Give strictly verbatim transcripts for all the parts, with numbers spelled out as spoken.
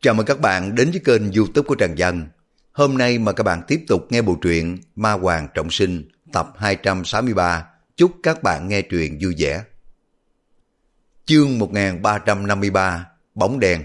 Chào mừng các bạn đến với kênh YouTube của Trần Dân. Hôm nay mà các bạn tiếp tục nghe bộ truyện Ma Hoàng Trọng Sinh tập hai trăm sáu mươi ba. Chúc các bạn nghe truyện vui vẻ. Chương một nghìn ba trăm năm mươi ba. Bóng đen.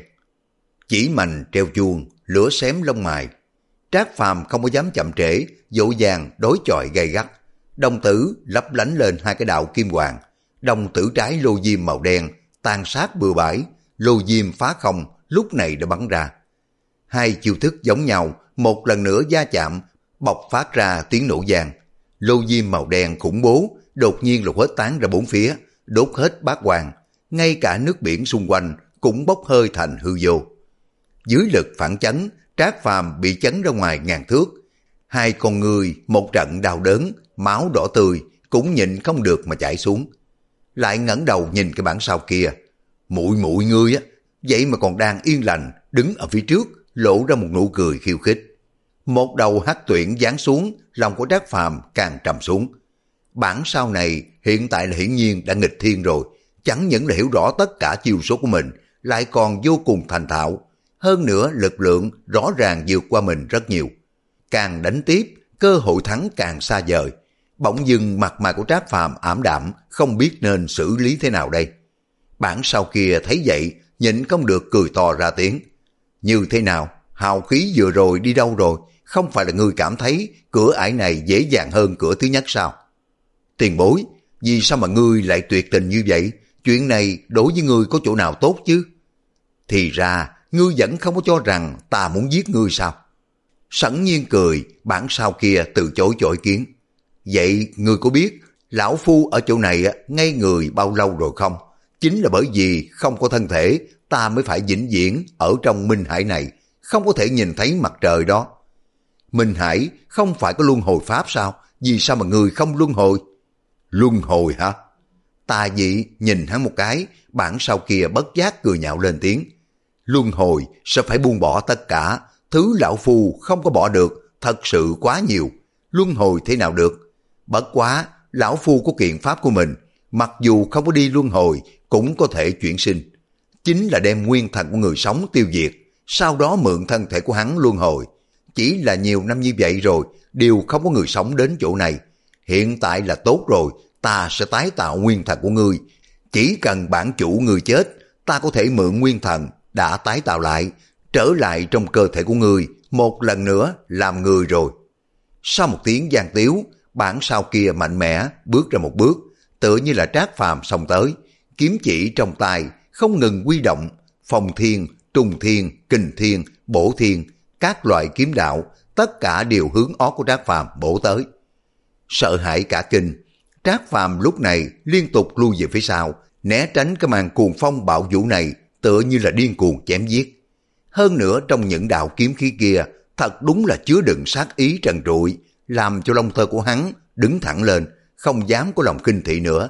Chỉ mành treo chuông, lửa xém lông mày. Trác Phàm không có dám chậm trễ, dỗ dàng đối chọi gay gắt. Đồng tử lấp lánh lên hai cái đạo kim hoàng. Đồng tử trái lô diêm màu đen tàn sát bừa bãi, lô diêm phá không lúc này đã bắn ra. Hai chiêu thức giống nhau, một lần nữa va chạm, bộc phát ra tiếng nổ vang. Lô diêm màu đen khủng bố, đột nhiên là khuếch tán ra bốn phía, đốt hết bát quang, ngay cả nước biển xung quanh cũng bốc hơi thành hư vô. Dưới lực phản chấn, Trác Phàm bị chấn ra ngoài ngàn thước. Hai con người một trận đau đớn, máu đỏ tươi cũng nhịn không được mà chảy xuống. Lại ngẩng đầu nhìn cái bản sao kia, muội muội ngươi á, vậy mà còn đang yên lành đứng ở phía trước, lộ ra một nụ cười khiêu khích. Một đầu hắc tuyển giáng xuống, lòng của Trác Phàm càng trầm xuống. Bản sao này hiện tại là hiển nhiên đã nghịch thiên rồi, chẳng những là hiểu rõ tất cả chiêu số của mình, lại còn vô cùng thành thạo. Hơn nữa lực lượng rõ ràng vượt qua mình rất nhiều. Càng đánh tiếp, cơ hội thắng càng xa vời. Bỗng dưng mặt mày của Trác Phàm ảm đạm, không biết nên xử lý thế nào đây. Bản sao kia thấy vậy, nhịn không được cười to ra tiếng. Như thế nào? Hào khí vừa rồi đi đâu rồi? Không phải là ngươi cảm thấy cửa ải này dễ dàng hơn cửa thứ nhất sao? Tiền bối, vì sao mà ngươi lại tuyệt tình như vậy? Chuyện này đối với ngươi có chỗ nào tốt chứ? Thì ra, ngươi vẫn không có cho rằng ta muốn giết ngươi sao? Sẵn nhiên cười, bản sao kia từ chối cho ý kiến. Vậy ngươi có biết lão phu ở chỗ này ngay người bao lâu rồi không? Chính là bởi vì không có thân thể, ta mới phải vĩnh viễn ở trong Minh Hải này, không có thể nhìn thấy mặt trời đó. Minh Hải không phải có luân hồi pháp sao? Vì sao mà người không luân hồi? Luân hồi hả? Tà dị nhìn hắn một cái, bản sao kia bất giác cười nhạo lên tiếng. Luân hồi sẽ phải buông bỏ tất cả, thứ lão phu không có bỏ được, thật sự quá nhiều. Luân hồi thế nào được? Bất quá, lão phu có kiện pháp của mình, mặc dù không có đi luân hồi, cũng có thể chuyển sinh. Chính là đem nguyên thần của người sống tiêu diệt, sau đó mượn thân thể của hắn luân hồi. Chỉ là nhiều năm như vậy rồi, đều không có người sống đến chỗ này. Hiện tại là tốt rồi, ta sẽ tái tạo nguyên thần của ngươi. Chỉ cần bản chủ người chết, ta có thể mượn nguyên thần đã tái tạo lại, trở lại trong cơ thể của ngươi, một lần nữa làm người rồi. Sau một tiếng gian tiếu, bản sao kia mạnh mẽ bước ra một bước, tựa như là Trác Phàm xông tới, kiếm chỉ trong tay không ngừng huy động, phong thiên, trùng thiên, kình thiên, bổ thiên, các loại kiếm đạo, tất cả đều hướng ó của Trác Phàm bổ tới. Sợ hãi cả kinh, Trác Phàm lúc này liên tục lui về phía sau, né tránh cái màn cuồng phong bạo vũ này, tựa như là điên cuồng chém giết. Hơn nữa trong những đạo kiếm khí kia, thật đúng là chứa đựng sát ý trần trụi, làm cho lông tơ của hắn đứng thẳng lên, không dám có lòng kinh thị nữa.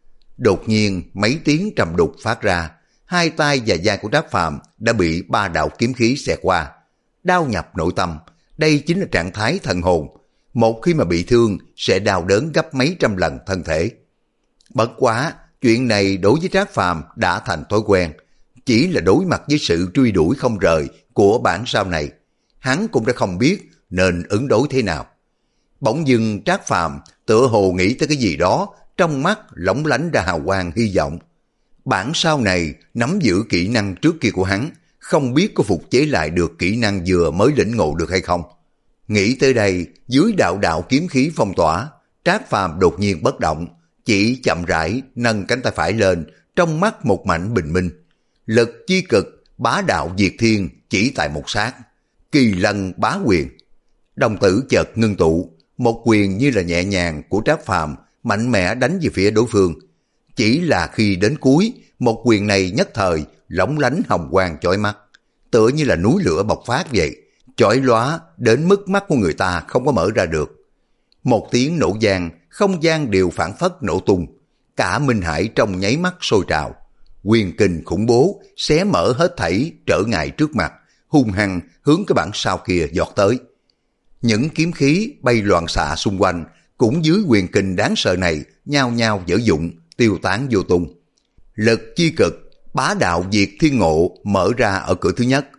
Đột nhiên mấy tiếng trầm đục phát ra, hai tay và vai của Trác Phàm đã bị ba đạo kiếm khí xẹt qua. Đau nhập nội tâm, đây chính là trạng thái thần hồn. Một khi mà bị thương sẽ đau đớn gấp mấy trăm lần thân thể. Bất quá, chuyện này đối với Trác Phàm đã thành thói quen. Chỉ là đối mặt với sự truy đuổi không rời của bản sao này, hắn cũng đã không biết nên ứng đối thế nào. Bỗng dưng Trác Phàm tựa hồ nghĩ tới cái gì đó, trong mắt lóng lánh ra hào quang hy vọng. Bản sao này nắm giữ kỹ năng trước kia của hắn, không biết có phục chế lại được kỹ năng vừa mới lĩnh ngộ được hay không. Nghĩ tới đây, dưới đạo đạo kiếm khí phong tỏa, Trác Phàm đột nhiên bất động, chỉ chậm rãi nâng cánh tay phải lên, trong mắt một mảnh bình minh. Lực chi cực, bá đạo diệt thiên chỉ tại một sát. Kỳ lân bá quyền. Đồng tử chợt ngưng tụ, một quyền như là nhẹ nhàng của Trác Phàm mạnh mẽ đánh về phía đối phương. Chỉ là khi đến cuối, một quyền này nhất thời lóng lánh hồng quang chói mắt, tựa như là núi lửa bộc phát vậy, chói lóa đến mức mắt của người ta không có mở ra được. Một tiếng nổ vang, không gian đều phảng phất nổ tung, cả Minh Hải trong nháy mắt sôi trào. Quyền kình khủng bố xé mở hết thảy trở ngại trước mặt, hung hăng hướng cái bản sao kia giọt tới. Những kiếm khí bay loạn xạ xung quanh cũng dưới quyền kình đáng sợ này nhao nhao dở dụng, tiêu tán vô tung. Lực chi cực, bá đạo diệt thiên ngộ mở ra ở cửa thứ nhất.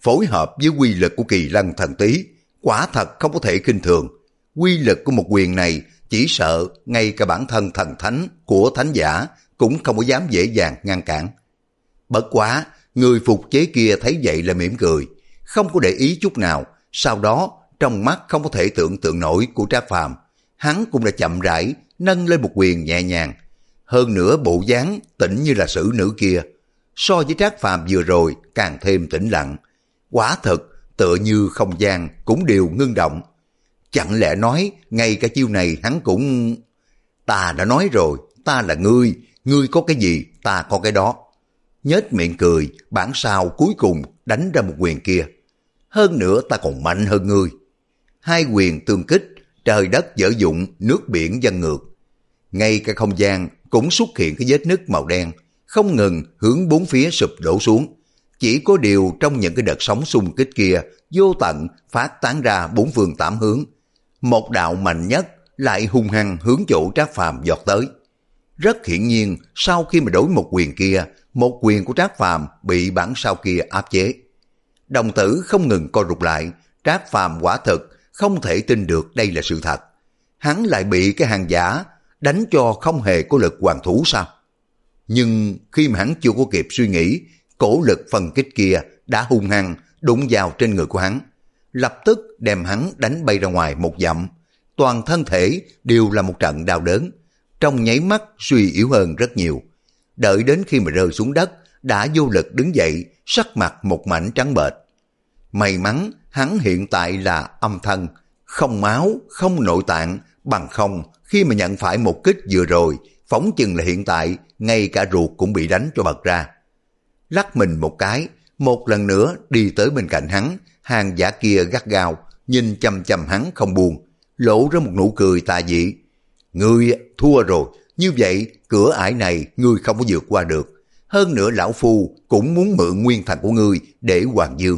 phối hợp với quy lực của Kỳ Lân thần tí, quả thật không có thể khinh thường. Quy lực của một quyền này chỉ sợ ngay cả bản thân thần thánh của thánh giả cũng không có dám dễ dàng ngăn cản. Bất quá, người phục chế kia thấy vậy là mỉm cười, không có để ý chút nào. Sau đó, trong mắt không có thể tưởng tượng nổi của Trác Phàm, hắn cũng đã chậm rãi nâng lên một quyền nhẹ nhàng. Hơn nữa bộ dáng tĩnh như là xử nữ kia, so với Trác Phàm vừa rồi càng thêm tĩnh lặng. Quả thật, tựa như không gian cũng đều ngưng động. Chẳng lẽ nói ngay cả chiêu này hắn cũng... Ta đã nói rồi, ta là ngươi, ngươi có cái gì, ta có cái đó. Nhếch miệng cười, bản sao cuối cùng đánh ra một quyền kia. Hơn nữa ta còn mạnh hơn ngươi. Hai quyền tương kích, trời đất dở dụng, nước biển dâng ngược. Ngay cả không gian cũng xuất hiện cái vết nứt màu đen, không ngừng hướng bốn phía sụp đổ xuống. Chỉ có điều trong những cái đợt sóng xung kích kia, vô tận phát tán ra bốn phương tám hướng. Một đạo mạnh nhất lại hung hăng hướng chỗ Trác Phàm giọt tới. Rất hiển nhiên, sau khi mà đối một quyền kia, một quyền của Trác Phàm bị bản sao kia áp chế. Đồng tử không ngừng co rụt lại, Trác Phàm quả thực không thể tin được đây là sự thật. Hắn lại bị cái hàng giả đánh cho không hề có lực hoàn thủ sao? Nhưng khi mà hắn chưa có kịp suy nghĩ, cổ lực phân kích kia đã hung hăng đụng vào trên người của hắn, lập tức đem hắn đánh bay ra ngoài một dặm. Toàn thân thể đều là một trận đau đớn, trong nháy mắt suy yếu hơn rất nhiều. Đợi đến khi mà rơi xuống đất, đã vô lực đứng dậy, sắc mặt một mảnh trắng bệch. May mắn hắn hiện tại là âm thân, không máu, không nội tạng, bằng không khi mà nhận phải một kích vừa rồi, phóng chừng là hiện tại ngay cả ruột cũng bị đánh cho bật ra. Lắc mình một cái, một lần nữa đi tới bên cạnh hắn, hàng giả kia gắt gao nhìn chằm chằm hắn không buông, lộ ra một nụ cười tà dị. Ngươi thua rồi, như vậy cửa ải này ngươi không có vượt qua được. Hơn nữa lão phu cũng muốn mượn nguyên thần của ngươi để hoàn dương.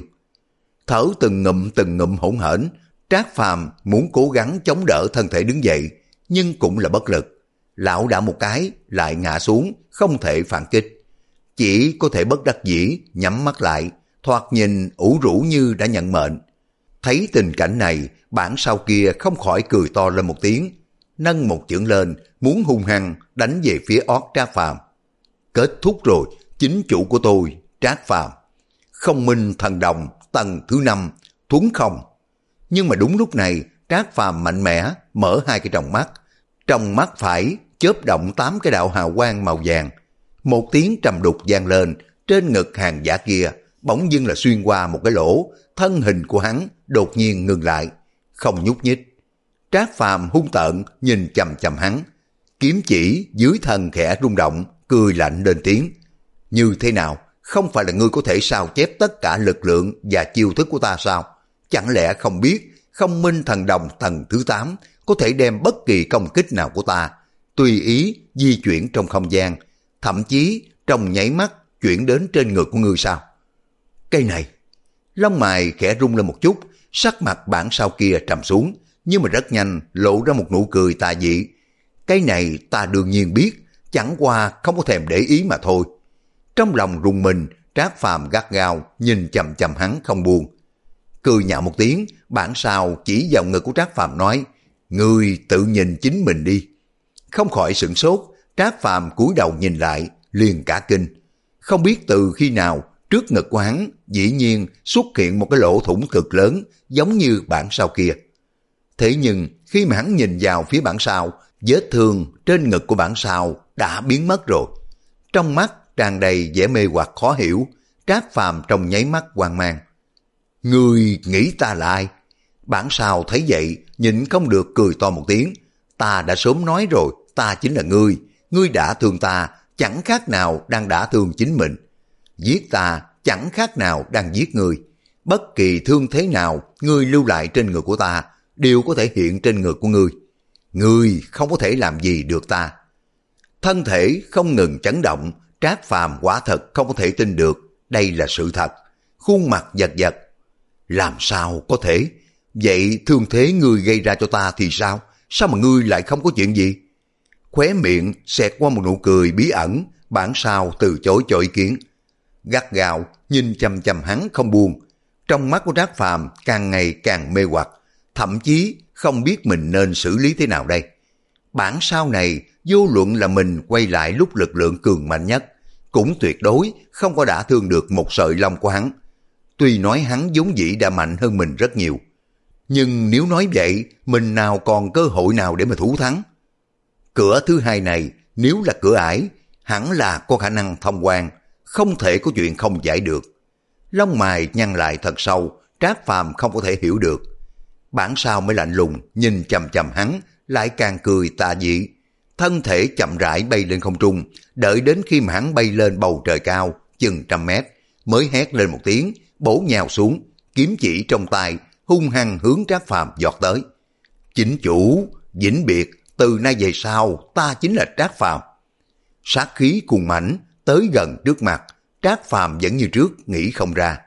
Thở từng ngụm từng ngụm hỗn hển, Trác Phàm muốn cố gắng chống đỡ thân thể đứng dậy, nhưng cũng là bất lực. Lão đã một cái lại ngã xuống, không thể phản kích. Chỉ có thể bất đắc dĩ nhắm mắt lại, thoạt nhìn ủ rũ như đã nhận mệnh. Thấy tình cảnh này, bản sao kia không khỏi cười to lên một tiếng, nâng một chưởng lên, muốn hung hăng đánh về phía ót Trác Phàm. Kết thúc rồi, chính chủ của tôi, Trác Phàm. Không minh thần đồng, tầng thứ năm, thuấn không. Nhưng mà đúng lúc này, Trác Phàm mạnh mẽ mở hai cái tròng mắt. Trong mắt phải chớp động tám cái đạo hào quang màu vàng. Một tiếng trầm đục vang lên, trên ngực hàng giả kia bỗng dưng là xuyên qua một cái lỗ, thân hình của hắn đột nhiên ngừng lại, không nhúc nhích. Trác Phàm hung tợn nhìn chằm chằm hắn, kiếm chỉ dưới thân khẽ rung động, cười lạnh lên tiếng. Như thế nào, không phải là ngươi có thể sao chép tất cả lực lượng và chiêu thức của ta sao? Chẳng lẽ không biết không minh thần đồng tầng thứ tám có thể đem bất kỳ công kích nào của ta tùy ý di chuyển trong không gian, thậm chí trong nháy mắt chuyển đến trên ngực của ngươi sao? Cây này, lông mày khẽ rung lên một chút, sắc mặt bản sao kia trầm xuống, nhưng mà rất nhanh lộ ra một nụ cười tà dị. Cái này ta đương nhiên biết, chẳng qua không có thèm để ý mà thôi. Trong lòng rùng mình, Trác Phàm gắt gao nhìn chằm chằm hắn không buông. Cười nhạo một tiếng, bản sao chỉ vào ngực của Trác Phàm nói, ngươi tự nhìn chính mình đi. Không khỏi sửng sốt, Trác Phàm cúi đầu nhìn lại, liền cả kinh. Không biết từ khi nào, trước ngực của hắn dĩ nhiên xuất hiện một cái lỗ thủng cực lớn, giống như bản sao kia. Thế nhưng khi mà hắn nhìn vào phía bản sao, vết thương trên ngực của bản sao đã biến mất rồi. Trong mắt tràn đầy vẻ mê hoặc khó hiểu, Trác Phàm trong nháy mắt hoang mang. Ngươi nghĩ ta là ai? Bản sao thấy vậy, nhịn không được cười to một tiếng. Ta đã sớm nói rồi, ta chính là ngươi. Ngươi đã thương ta, chẳng khác nào đang đã thương chính mình. Giết ta, chẳng khác nào đang giết ngươi. Bất kỳ thương thế nào, ngươi lưu lại trên người của ta, đều có thể hiện trên người của ngươi. Ngươi không có thể làm gì được ta. Thân thể không ngừng chấn động, Trác Phàm quả thật không có thể tin được, đây là sự thật. Khuôn mặt giật giật. Làm sao có thể? Vậy thương thế ngươi gây ra cho ta thì sao? Sao mà ngươi lại không có chuyện gì? Khóe miệng xẹt qua một nụ cười bí ẩn, bản sao từ chối cho ý kiến. Gắt gao nhìn chằm chằm hắn không buông. Trong mắt của Trác Phàm càng ngày càng mê hoặc, thậm chí không biết mình nên xử lý thế nào đây. Bản sao này, vô luận là mình quay lại lúc lực lượng cường mạnh nhất, cũng tuyệt đối không có đả thương được một sợi lông của hắn. Tuy nói hắn vốn dĩ đã mạnh hơn mình rất nhiều, nhưng nếu nói vậy, mình nào còn cơ hội nào để mà thủ thắng. Cửa thứ hai này, nếu là cửa ải, hẳn là có khả năng thông quan, không thể có chuyện không giải được. Lông mày nhăn lại thật sâu, Trác Phàm không có thể hiểu được. Bản sao mới lạnh lùng, nhìn chằm chằm hắn, lại càng cười tà dị. Thân thể chậm rãi bay lên không trung, đợi đến khi mà hắn bay lên bầu trời cao, chừng trăm mét, mới hét lên một tiếng, bổ nhào xuống, kiếm chỉ trong tay, hung hăng hướng Trác Phàm giọt tới. Chính chủ, vĩnh biệt, từ nay về sau, ta chính là Trác Phàm. Sát khí cuồng mãnh tới gần trước mặt, Trác Phàm vẫn như trước nghĩ không ra.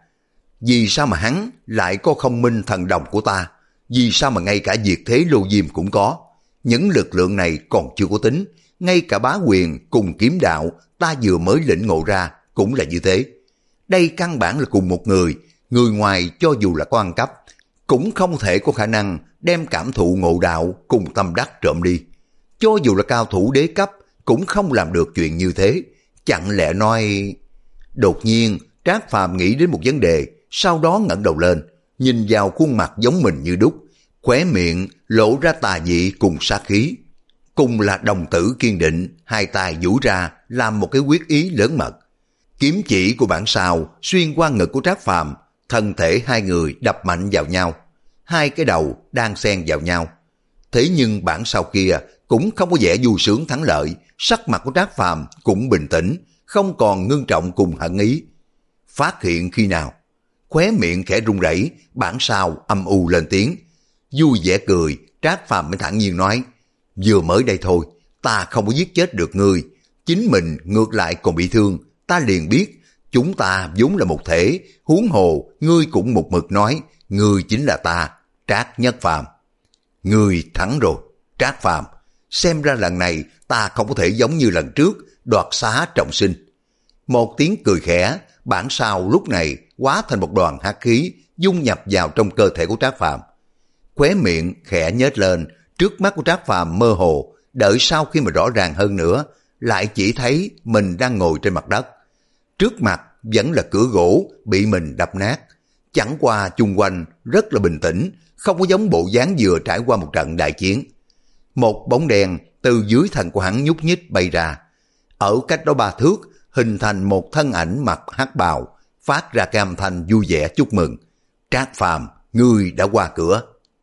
Vì sao mà hắn lại có không minh thần đồng của ta? Vì sao mà ngay cả diệt thế lô diêm cũng có? Những lực lượng này còn chưa có tính, ngay cả bá quyền cùng kiếm đạo ta vừa mới lĩnh ngộ ra cũng là như thế. Đây căn bản là cùng một người, người ngoài cho dù là có ăn cắp, cũng không thể có khả năng đem cảm thụ ngộ đạo cùng tâm đắc trộm đi. Cho dù là cao thủ đế cấp, cũng không làm được chuyện như thế. Chẳng lẽ nói... Đột nhiên, Trác Phàm nghĩ đến một vấn đề, sau đó ngẩng đầu lên, nhìn vào khuôn mặt giống mình như đúc, khóe miệng lộ ra tà dị cùng sát khí. Cùng là đồng tử kiên định, hai tay duỗi ra làm một cái quyết ý lớn mật. Kiếm chỉ của bản sao xuyên qua ngực của Trác Phàm, thân thể hai người đập mạnh vào nhau, hai cái đầu đang xen vào nhau. Thế nhưng bản sao kia cũng không có vẻ vui sướng thắng lợi, sắc mặt của Trác Phàm cũng bình tĩnh, không còn ngưng trọng cùng hận ý. Phát hiện khi nào? Khóe miệng khẽ run rẩy, bản sao âm u lên tiếng. Vui vẻ cười, Trác Phàm mới thản nhiên nói, vừa mới đây thôi, ta không có giết chết được ngươi, chính mình ngược lại còn bị thương, ta liền biết, chúng ta vốn là một thể, huống hồ, ngươi cũng một mực nói, ngươi chính là ta, Trác Nhất Phàm. Ngươi thắng rồi, Trác Phàm, xem ra lần này ta không có thể giống như lần trước, đoạt xá trọng sinh. Một tiếng cười khẽ, bản sao lúc này hóa thành một đoàn hắc khí, dung nhập vào trong cơ thể của Trác Phàm. Khóe miệng khẽ nhếch lên, trước mắt của Trác Phàm mơ hồ, đợi sau khi mà rõ ràng hơn nữa, lại chỉ thấy mình đang ngồi trên mặt đất. Trước mặt vẫn là cửa gỗ bị mình đập nát, chẳng qua chung quanh rất là bình tĩnh, không có giống bộ dáng vừa trải qua một trận đại chiến. Một bóng đèn từ dưới thân của hắn nhúc nhích bay ra, ở cách đó ba thước hình thành một thân ảnh mặc hắc bào, phát ra cái âm thanh vui vẻ chúc mừng. Trác Phàm, ngươi đã qua cửa.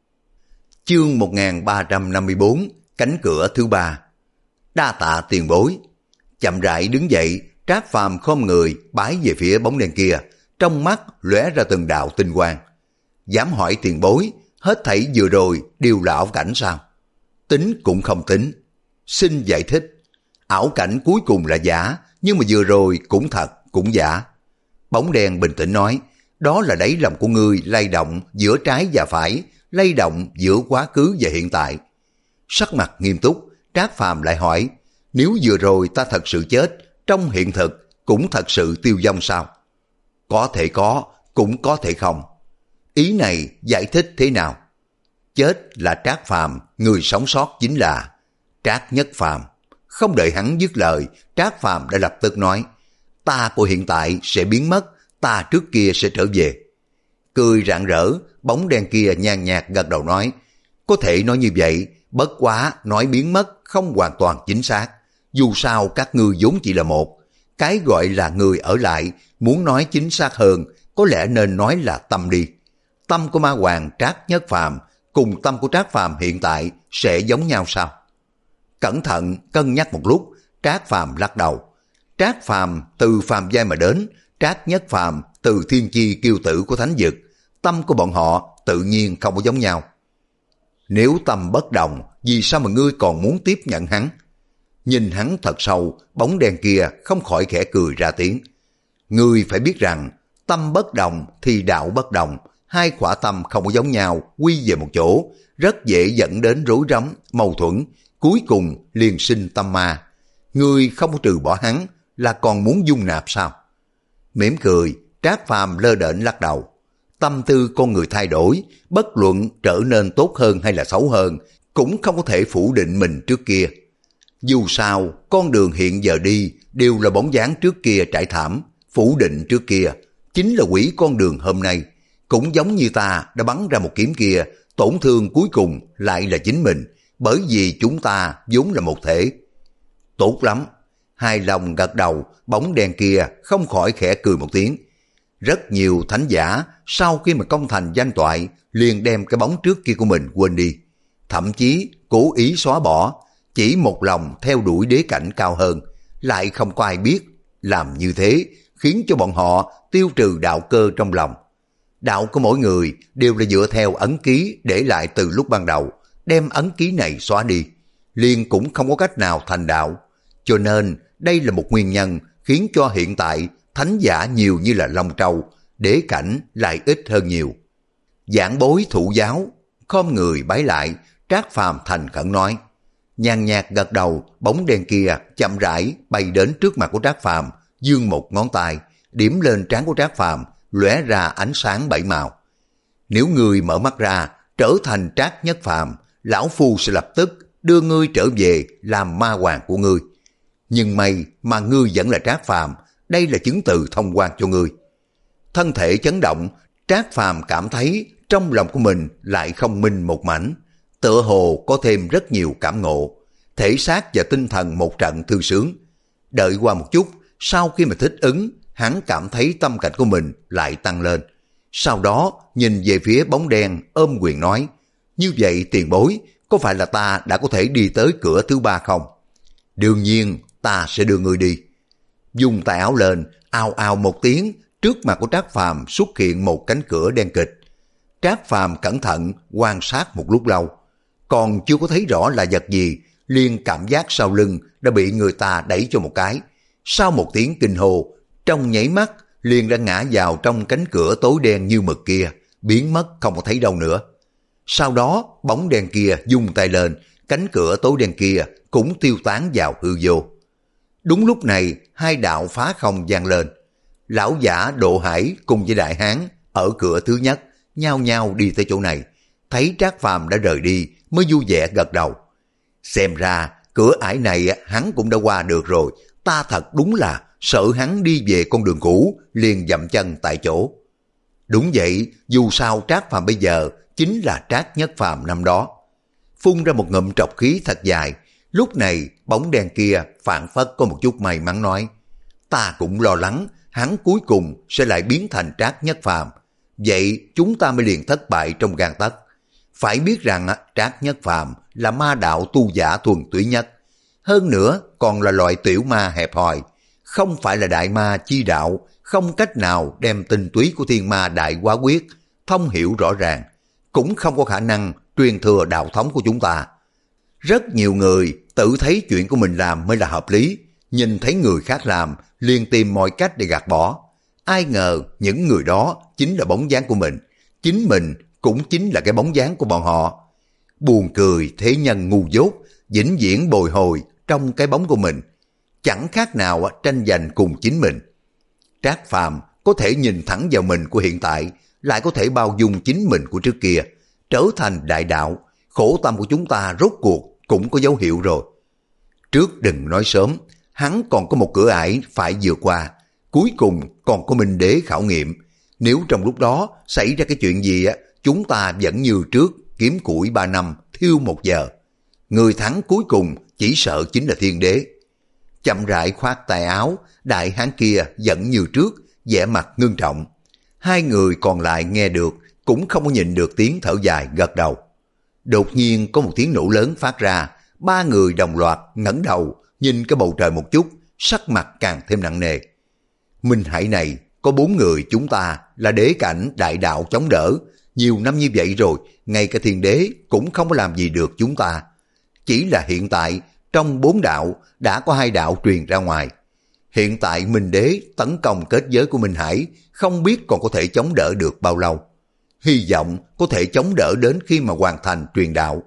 Chương một nghìn ba trăm năm mươi bốn, cánh cửa thứ ba. Đa tạ tiền bối. Chậm rãi đứng dậy, Trác Phàm khom người bái về phía bóng đèn kia, trong mắt lóe ra từng đạo tinh quang. Dám hỏi tiền bối, hết thảy vừa rồi đều là ảo cảnh sao? Tính cũng không tính. Xin giải thích. Ảo cảnh cuối cùng là giả, nhưng mà vừa rồi cũng thật, cũng giả. Bóng đèn bình tĩnh nói, đó là đáy lòng của ngươi lay động giữa trái và phải, lay động giữa quá khứ và hiện tại. Sắc mặt nghiêm túc, Trác Phàm lại hỏi, nếu vừa rồi ta thật sự chết, trong hiện thực cũng thật sự tiêu vong sao? Có thể có, cũng có thể không. Ý này giải thích thế nào? Chết là Trác Phàm, người sống sót chính là Trác Nhất Phàm. Không đợi hắn dứt lời, Trác Phàm đã lập tức nói, ta của hiện tại sẽ biến mất, ta trước kia sẽ trở về. Cười rạng rỡ, bóng đen kia nhàn nhạt gật đầu nói, có thể nói như vậy, bất quá nói biến mất không hoàn toàn chính xác. Dù sao các ngươi vốn chỉ là một, cái gọi là người ở lại, muốn nói chính xác hơn, có lẽ nên nói là tâm đi. Tâm của ma hoàng Trác Nhất Phàm cùng tâm của Trác Phàm hiện tại sẽ giống nhau sao? Cẩn thận cân nhắc một lúc, Trác Phàm lắc đầu. Trác Phàm từ phàm giai mà đến, Trác Nhất Phàm từ thiên chi kiêu tử của thánh vực, tâm của bọn họ tự nhiên không có giống nhau. Nếu tâm bất đồng, vì sao mà ngươi còn muốn tiếp nhận hắn? Nhìn hắn thật sâu, bóng đen kia không khỏi khẽ cười ra tiếng. Ngươi phải biết rằng, tâm bất đồng thì đạo bất đồng, hai khỏa tâm không có giống nhau, quy về một chỗ, rất dễ dẫn đến rối rắm, mâu thuẫn, cuối cùng liền sinh tâm ma. Ngươi không có trừ bỏ hắn, là còn muốn dung nạp sao? Mỉm cười, Trác Phàm lơ đễnh lắc đầu. Tâm tư con người thay đổi, bất luận trở nên tốt hơn hay là xấu hơn, cũng không có thể phủ định mình trước kia. Dù sao, con đường hiện giờ đi đều là bóng dáng trước kia trải thảm, phủ định trước kia, chính là quỷ con đường hôm nay. Cũng giống như ta đã bắn ra một kiếm kia, tổn thương cuối cùng lại là chính mình, bởi vì chúng ta vốn là một thể. Tốt lắm, hài lòng gật đầu, bóng đen kia không khỏi khẽ cười một tiếng. Rất nhiều thánh giả sau khi mà công thành danh toại liền đem cái bóng trước kia của mình quên đi, thậm chí cố ý xóa bỏ, chỉ một lòng theo đuổi đế cảnh cao hơn, lại không có ai biết. Làm như thế khiến cho bọn họ tiêu trừ đạo cơ trong lòng. Đạo của mỗi người đều là dựa theo ấn ký để lại từ lúc ban đầu, đem ấn ký này xóa đi, liền cũng không có cách nào thành đạo. Cho nên đây là một nguyên nhân khiến cho hiện tại thánh giả nhiều như là long trâu, đế cảnh lại ít hơn nhiều. Giảng bối thụ giáo, khom người bái lại, Trác Phàm thành khẩn nói. Nhàn nhạt gật đầu, bóng đen kia chậm rãi bay đến trước mặt của Trác Phàm, giương một ngón tay, điểm lên trán của Trác Phàm, lóe ra ánh sáng bảy màu. Nếu ngươi mở mắt ra, trở thành Trác Nhất Phàm, lão phu sẽ lập tức đưa ngươi trở về làm ma hoàng của ngươi. Nhưng may mà ngươi vẫn là Trác Phàm, đây là chứng từ thông quan cho ngươi. Thân thể chấn động, Trác Phàm cảm thấy trong lòng của mình lại không minh một mảnh, tựa hồ có thêm rất nhiều cảm ngộ, thể xác và tinh thần một trận thư sướng. Đợi qua một chút, sau khi mà thích ứng, hắn cảm thấy tâm cảnh của mình lại tăng lên. Sau đó nhìn về phía bóng đen ôm quyền nói, như vậy tiền bối, có phải là ta đã có thể đi tới cửa thứ ba không? Đương nhiên, ta sẽ đưa ngươi đi. Dùng tay áo lên, ào ào một tiếng, trước mặt của Trác Phàm xuất hiện một cánh cửa đen kịch. Trác Phàm cẩn thận quan sát một lúc lâu, còn chưa có thấy rõ là vật gì, liền cảm giác sau lưng đã bị người ta đẩy cho một cái. Sau một tiếng kinh hô, trong nháy mắt liền đã ngã vào trong cánh cửa tối đen như mực kia, biến mất không có thấy đâu nữa. Sau đó bóng đen kia vung tay lên, cánh cửa tối đen kia cũng tiêu tán vào hư vô. Đúng lúc này hai đạo phá không vang lên. Lão giả Độ Hải cùng với đại hán ở cửa thứ nhất nhao nhao đi tới chỗ này, thấy Trác Phàm đã rời đi mới vui vẻ gật đầu. Xem ra cửa ải này hắn cũng đã qua được rồi, ta thật đúng là sợ hắn đi về con đường cũ liền dậm chân tại chỗ. Đúng vậy, dù sao Trác Phàm bây giờ chính là Trác Nhất Phàm năm đó. Phun ra một ngụm trọc khí thật dài, lúc này bóng đen kia phảng phất có một chút may mắn nói, ta cũng lo lắng hắn cuối cùng sẽ lại biến thành Trác Nhất Phàm, vậy chúng ta mới liền thất bại trong gang tấc. Phải biết rằng Trác Nhất Phàm là ma đạo tu giả thuần túy nhất, hơn nữa còn là loại tiểu ma hẹp hòi, không phải là đại ma chi đạo, không cách nào đem tinh túy của thiên ma đại hóa quyết thông hiểu rõ ràng, cũng không có khả năng truyền thừa đạo thống của chúng ta. Rất nhiều người tự thấy chuyện của mình làm mới là hợp lý, nhìn thấy người khác làm liền tìm mọi cách để gạt bỏ. Ai ngờ những người đó chính là bóng dáng của mình, chính mình cũng chính là cái bóng dáng của bọn họ. Buồn cười thế nhân ngu dốt, vĩnh viễn bồi hồi trong cái bóng của mình, chẳng khác nào tranh giành cùng chính mình. Trác Phàm có thể nhìn thẳng vào mình của hiện tại, lại có thể bao dung chính mình của trước kia, trở thành đại đạo. Khổ tâm của chúng ta rốt cuộc cũng có dấu hiệu rồi. Trước đừng nói sớm, hắn còn có một cửa ải phải vượt qua, cuối cùng còn có Minh Đế khảo nghiệm. Nếu trong lúc đó xảy ra cái chuyện gì, chúng ta vẫn như trước kiếm củi ba năm, thiêu một giờ. Người thắng cuối cùng chỉ sợ chính là Thiên Đế. Chậm rãi khoát tay áo, đại hán kia vẫn như trước, vẻ mặt ngưng trọng. Hai người còn lại nghe được, cũng không có nhịn được tiếng thở dài gật đầu. Đột nhiên có một tiếng nổ lớn phát ra, ba người đồng loạt ngẩng đầu, nhìn cái bầu trời một chút, sắc mặt càng thêm nặng nề. Minh Hải này, có bốn người chúng ta là đế cảnh đại đạo chống đỡ, nhiều năm như vậy rồi, ngay cả Thiên Đế cũng không có làm gì được chúng ta. Chỉ là hiện tại, trong bốn đạo, đã có hai đạo truyền ra ngoài. Hiện tại Minh Đế tấn công kết giới của Minh Hải, không biết còn có thể chống đỡ được bao lâu. Hy vọng có thể chống đỡ đến khi mà hoàn thành truyền đạo.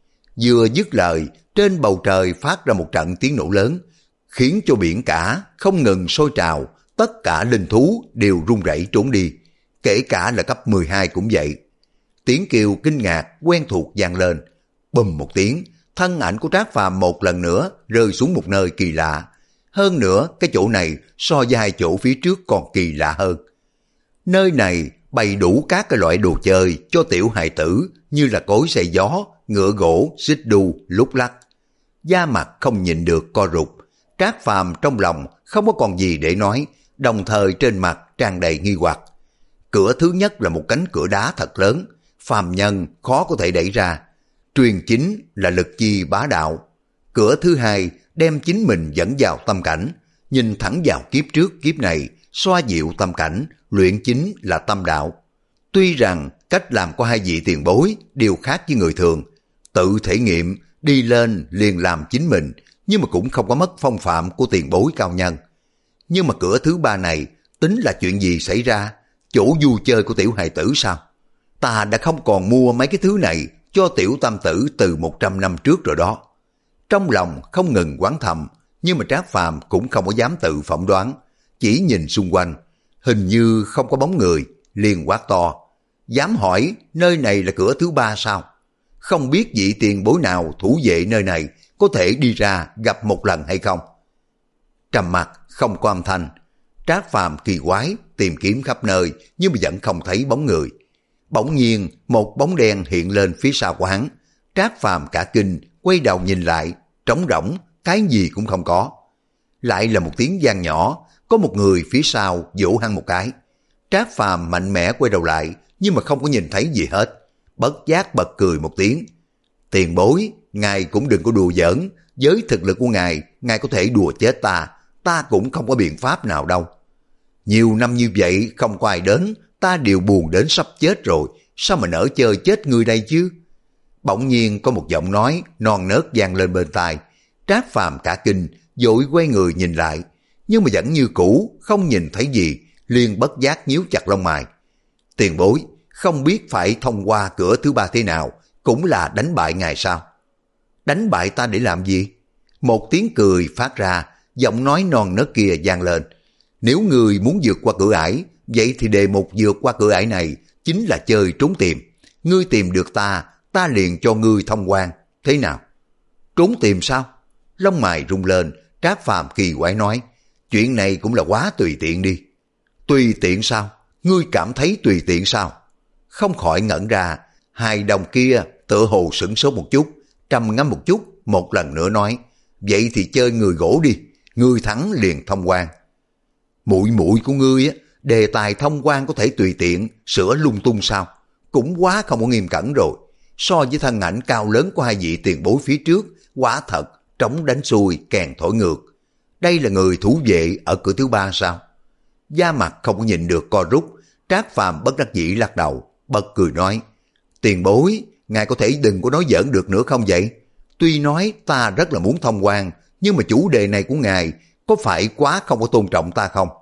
Vừa dứt lời, trên bầu trời phát ra một trận tiếng nổ lớn, khiến cho biển cả không ngừng sôi trào, tất cả linh thú đều run rẩy trốn đi. kể cả là cấp mười hai cũng vậy. Tiếng kêu kinh ngạc quen thuộc vang lên. Bùm một tiếng, thân ảnh của Trác Phàm một lần nữa rơi xuống một nơi kỳ lạ. Hơn nữa, cái chỗ này so với hai chỗ phía trước còn kỳ lạ hơn. Nơi này bày đủ các cái loại đồ chơi cho tiểu hài tử như là cối xay gió, ngựa gỗ, xích đu, lúc lắc. Da mặt không nhịn được co rụt. Trác Phàm trong lòng không có còn gì để nói, đồng thời trên mặt tràn đầy nghi hoặc. Cửa thứ nhất là một cánh cửa đá thật lớn, phàm nhân khó có thể đẩy ra. Truyền chính là lực chi bá đạo. Cửa thứ hai đem chính mình dẫn vào tâm cảnh, nhìn thẳng vào kiếp trước kiếp này, xoa dịu tâm cảnh, luyện chính là tâm đạo. Tuy rằng cách làm của hai vị tiền bối đều khác với người thường, tự thể nghiệm đi lên liền làm chính mình, nhưng mà cũng không có mất phong phạm của tiền bối cao nhân. Nhưng mà cửa thứ ba này tính là chuyện gì xảy ra? Chỗ vui chơi của tiểu hài tử sao? Ta đã không còn mua mấy cái thứ này cho tiểu tam tử từ một trăm năm trước rồi đó. Trong lòng không ngừng oán thầm, nhưng mà Trác Phàm cũng không có dám tự phỏng đoán, chỉ nhìn xung quanh, hình như không có bóng người, liền quát to. Dám hỏi nơi này là cửa thứ ba sao? Không biết vị tiền bối nào thủ vệ nơi này có thể đi ra gặp một lần hay không? Trầm mặc không có âm thanh, Trác Phàm kỳ quái tìm kiếm khắp nơi nhưng mà vẫn không thấy bóng người. Bỗng nhiên một bóng đen hiện lên phía sau của hắn. Trác Phàm cả kinh quay đầu nhìn lại, trống rỗng, cái gì cũng không có. Lại là một tiếng vang nhỏ, có một người phía sau vỗ hắn một cái. Trác Phàm mạnh mẽ quay đầu lại nhưng mà không có nhìn thấy gì hết, bất giác bật cười một tiếng. Tiền bối, ngài cũng đừng có đùa giỡn, với thực lực của ngài, ngài có thể đùa chết ta, ta cũng không có biện pháp nào đâu. Nhiều năm như vậy không có ai đến, ta đều buồn đến sắp chết rồi, sao mà nỡ chơi chết ngươi đây chứ? Bỗng nhiên có một giọng nói non nớt vang lên bên tai. Trác Phàm cả kinh, vội quay người nhìn lại, nhưng mà vẫn như cũ, không nhìn thấy gì, liền bất giác nhíu chặt lông mày. Tiền bối, không biết phải thông qua cửa thứ ba thế nào, cũng là đánh bại ngài sao? Đánh bại ta để làm gì? Một tiếng cười phát ra, giọng nói non nớt kia vang lên. Nếu người muốn vượt qua cửa ải, vậy thì đề mục vượt qua cửa ải này chính là chơi trốn tìm. Ngươi tìm được ta, ta liền cho ngươi thông quan. Thế nào? Trốn tìm sao? Lông mày rung lên, Trác Phàm kỳ quái nói. Chuyện này cũng là quá tùy tiện đi. Tùy tiện sao? Ngươi cảm thấy tùy tiện sao? Không khỏi ngẩn ra, hai đồng kia tựa hồ sửng sốt một chút, trầm ngâm một chút, một lần nữa nói. Vậy thì chơi người gỗ đi, ngươi thắng liền thông quan. Muội muội của ngươi á, đề tài thông quan có thể tùy tiện sửa lung tung sao? Cũng quá không có nghiêm cẩn rồi. So với thân ảnh cao lớn của hai vị tiền bối phía trước, quả thật trống đánh xuôi kèn thổi ngược. Đây là người thủ vệ ở cửa thứ ba sao? Da mặt không có nhịn được co rút, Trác Phàm bất đắc dĩ lắc đầu, bật cười nói. Tiền bối, ngài có thể đừng có nói giỡn được nữa không vậy? Tuy nói ta rất là muốn thông quan, nhưng mà chủ đề này của ngài có phải quá không có tôn trọng ta không?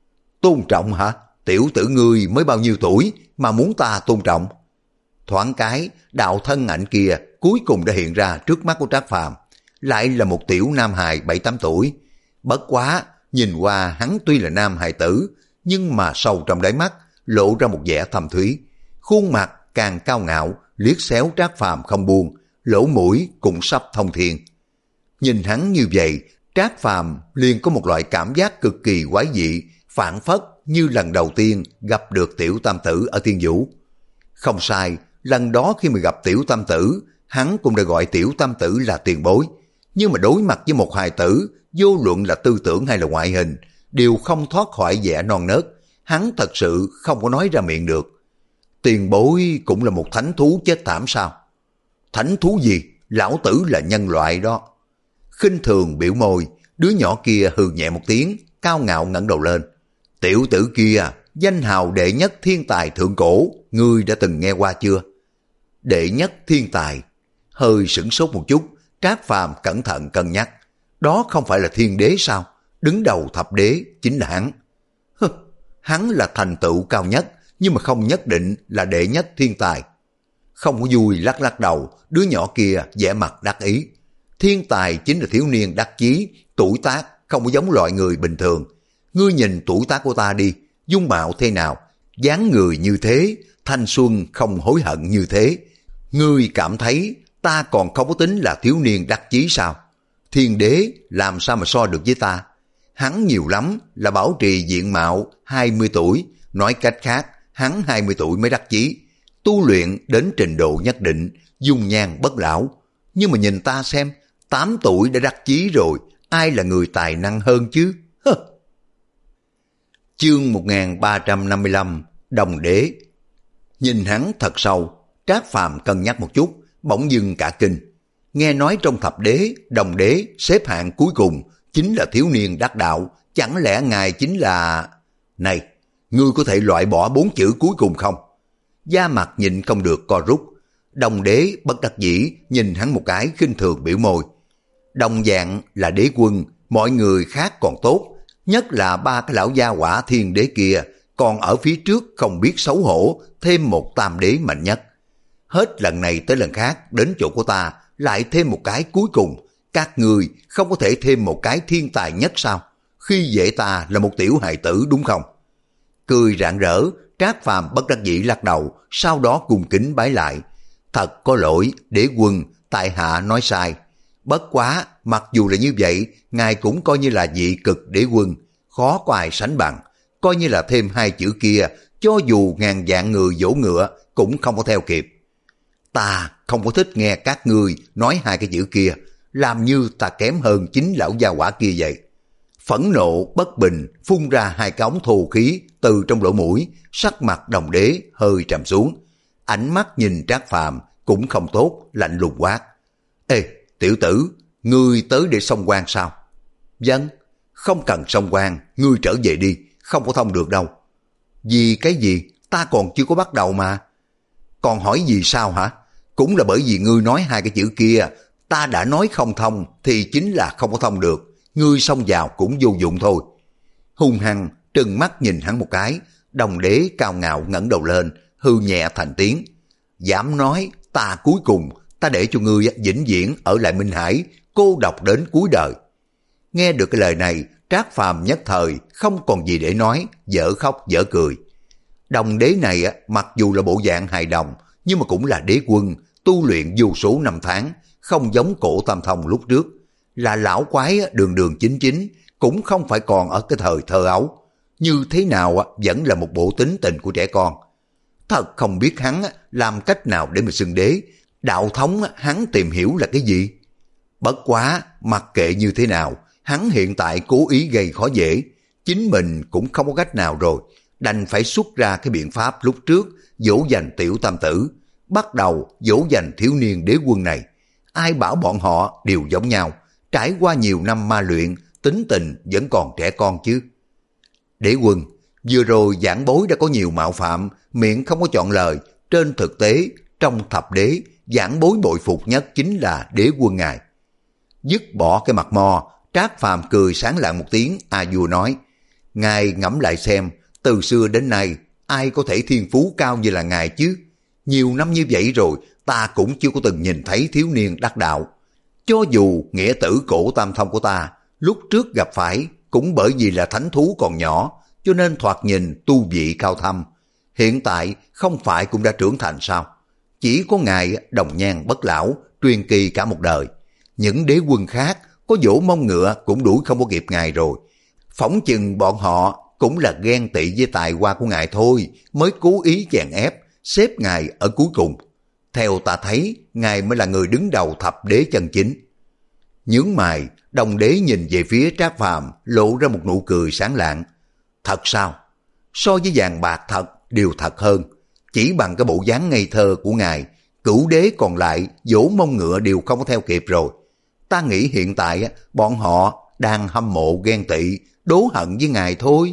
Tôn trọng hả? Tiểu tử ngươi mới bao nhiêu tuổi mà muốn ta tôn trọng? Thoáng cái, đạo thân ảnh kia cuối cùng đã hiện ra trước mắt của Trác Phàm, lại là một tiểu nam hài bảy tám tuổi. Bất quá, nhìn qua hắn tuy là nam hài tử, nhưng mà sâu trong đáy mắt lộ ra một vẻ thâm thúy. Khuôn mặt càng cao ngạo, liếc xéo Trác Phàm không buông, lỗ mũi cũng sắp thông thiên. Nhìn hắn như vậy, Trác Phàm liền có một loại cảm giác cực kỳ quái dị, phảng phất như lần đầu tiên gặp được tiểu tam tử ở Thiên Vũ. Không sai, lần đó khi mà gặp tiểu tam tử, hắn cũng đã gọi tiểu tam tử là tiền bối. Nhưng mà đối mặt với một hài tử, vô luận là tư tưởng hay là ngoại hình, đều không thoát khỏi vẻ non nớt, hắn thật sự không có nói ra miệng được. Tiền bối cũng là một thánh thú chết thảm sao? Thánh thú gì? Lão tử là nhân loại đó. Khinh thường biểu môi, đứa nhỏ kia hừ nhẹ một tiếng, cao ngạo ngẩng đầu lên. Tiểu tử kia, danh hào đệ nhất thiên tài thượng cổ, ngươi đã từng nghe qua chưa? Đệ nhất thiên tài? Hơi sửng sốt một chút, Trác Phàm cẩn thận cân nhắc. Đó không phải là thiên đế sao? Đứng đầu thập đế chính là hắn. Hừ, hắn là thành tựu cao nhất, nhưng mà không nhất định là đệ nhất thiên tài. Không có vui lắc lắc đầu, đứa nhỏ kia vẻ mặt đắc ý. Thiên tài chính là thiếu niên đắc chí, tuổi tác không có giống loại người bình thường. Ngươi nhìn tuổi tác của ta đi, dung mạo thế nào, dáng người như thế, thanh xuân không hối hận như thế. Ngươi cảm thấy ta còn không có tính là thiếu niên đắc chí sao? Thiên đế làm sao mà so được với ta? Hắn nhiều lắm là bảo trì diện mạo hai mươi tuổi, nói cách khác, hắn hai mươi tuổi mới đắc chí, tu luyện đến trình độ nhất định, dung nhan bất lão. Nhưng mà nhìn ta xem, tám tuổi đã đắc chí rồi, ai là người tài năng hơn chứ? Hơ. Chương một nghìn ba trăm năm mươi lăm, Đồng Đế. Nhìn hắn thật sâu, Trác Phàm cân nhắc một chút, bỗng dưng cả kinh. Nghe nói trong thập đế, Đồng Đế xếp hạng cuối cùng chính là thiếu niên đắc đạo, chẳng lẽ ngài chính là... Này, ngươi có thể loại bỏ bốn chữ cuối cùng không? Da mặt nhịn không được co rút. Đồng Đế bất đắc dĩ nhìn hắn một cái khinh thường biểu môi. Đồng dạng là đế quân, mọi người khác còn tốt, nhất là ba cái lão gia hỏa thiên đế kia, còn ở phía trước không biết xấu hổ, thêm một tam đế mạnh nhất. Hết lần này tới lần khác đến chỗ của ta, lại thêm một cái cuối cùng, các người không có thể thêm một cái thiên tài nhất sao? Khi dễ ta là một tiểu hài tử đúng không? Cười rạng rỡ, Trác Phàm bất đắc dĩ lắc đầu, sau đó cung kính bái lại. Thật có lỗi, đế quân, tại hạ nói sai. Bất quá, mặc dù là như vậy, ngài cũng coi như là vị cực đế quân, khó có ai sánh bằng. Coi như là thêm hai chữ kia, cho dù ngàn vạn người vỗ ngựa cũng không có theo kịp. Ta không có thích nghe các ngươi nói hai cái chữ kia, làm như ta kém hơn chính lão gia hỏa kia vậy. Phẫn nộ bất bình phun ra hai cái ống thô khí từ trong lỗ mũi, sắc mặt Đồng Đế hơi trầm xuống. Ánh mắt nhìn Trác Phàm cũng không tốt, lạnh lùng quát. Ê, tiểu tử, ngươi tới để xông quan sao? Vâng, không cần xông quan, ngươi trở về đi, không có thông được đâu. Vì cái gì? Ta còn chưa có bắt đầu mà. Còn hỏi gì sao hả? Cũng là bởi vì ngươi nói hai cái chữ kia, ta đã nói không thông thì chính là không có thông được, ngươi xông vào cũng vô dụng thôi. Hung hăng trừng mắt nhìn hắn một cái, Đồng Đế cao ngạo ngẩng đầu lên, hư nhẹ thành tiếng. Dám nói ta cuối cùng, ta để cho ngươi vĩnh viễn ở lại Minh Hải, cô độc đến cuối đời. Nghe được cái lời này, Trác Phàm nhất thời không còn gì để nói, dở khóc dở cười. Đồng Đế này mặc dù là bộ dạng hài đồng, nhưng mà cũng là đế quân, tu luyện vô số năm tháng, không giống Cổ Tam Thông lúc trước. Là lão quái đường đường chính chính, cũng không phải còn ở cái thời thơ ấu. Như thế nào vẫn là một bộ tính tình của trẻ con. Thật không biết hắn làm cách nào để mà xưng đế, đạo thống hắn tìm hiểu là cái gì. Bất quá, mặc kệ như thế nào, hắn hiện tại cố ý gây khó dễ, chính mình cũng không có cách nào rồi, đành phải xuất ra cái biện pháp lúc trước dỗ dành tiểu tam tử, bắt đầu dỗ dành thiếu niên đế quân này. Ai bảo bọn họ đều giống nhau, trải qua nhiều năm ma luyện, tính tình vẫn còn trẻ con chứ. Đế quân, vừa rồi giảng bối đã có nhiều mạo phạm, miệng không có chọn lời, trên thực tế, trong thập đế, giảng bối bội phục nhất chính là đế quân ngài. Dứt bỏ cái mặt mò, Trác Phàm cười sáng lạng một tiếng, a vua nói, ngài ngẫm lại xem, từ xưa đến nay, ai có thể thiên phú cao như là ngài chứ? Nhiều năm như vậy rồi, ta cũng chưa có từng nhìn thấy thiếu niên đắc đạo. Cho dù nghĩa tử Cổ Tam Thông của ta, lúc trước gặp phải, cũng bởi vì là thánh thú còn nhỏ, cho nên thoạt nhìn tu vị cao thâm. Hiện tại không phải cũng đã trưởng thành sao? Chỉ có ngài đồng nhan bất lão, truyền kỳ cả một đời. Những đế quân khác có vỗ mông ngựa cũng đuổi không có kịp ngài rồi. Phỏng chừng bọn họ cũng là ghen tị với tài hoa của ngài thôi, mới cố ý chèn ép, xếp ngài ở cuối cùng. Theo ta thấy, ngài mới là người đứng đầu thập đế chân chính. Nhướng mày, Đồng Đế nhìn về phía Trác Phàm, lộ ra một nụ cười sáng lạng. Thật sao? So với vàng bạc thật, đều thật hơn. Chỉ bằng cái bộ dáng ngây thơ của ngài, cửu đế còn lại vỗ mông ngựa đều không có theo kịp rồi. Ta nghĩ hiện tại bọn họ đang hâm mộ ghen tị, đố hận với ngài thôi.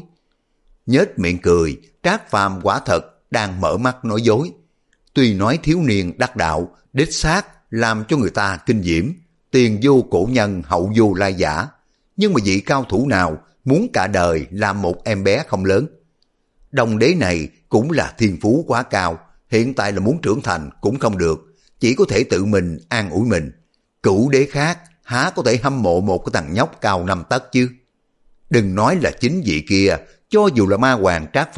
Nhếch miệng cười, Trác Phàm quả thật đang mở mắt nói dối. Tuy nói thiếu niên đắc đạo, đích xác làm cho người ta kinh diễm, tiền vô cổ nhân hậu vô lai giả, nhưng mà vị cao thủ nào muốn cả đời làm một em bé không lớn? Đồng Đế này cũng là thiên phú quá cao, hiện tại là muốn trưởng thành cũng không được, chỉ có thể tự mình an ủi mình. Cửu đế khác há có thể hâm mộ một cái thằng nhóc cao năm tấc chứ? Đừng nói là chính vị kia, cho dù là ma hoàng Trác Phàm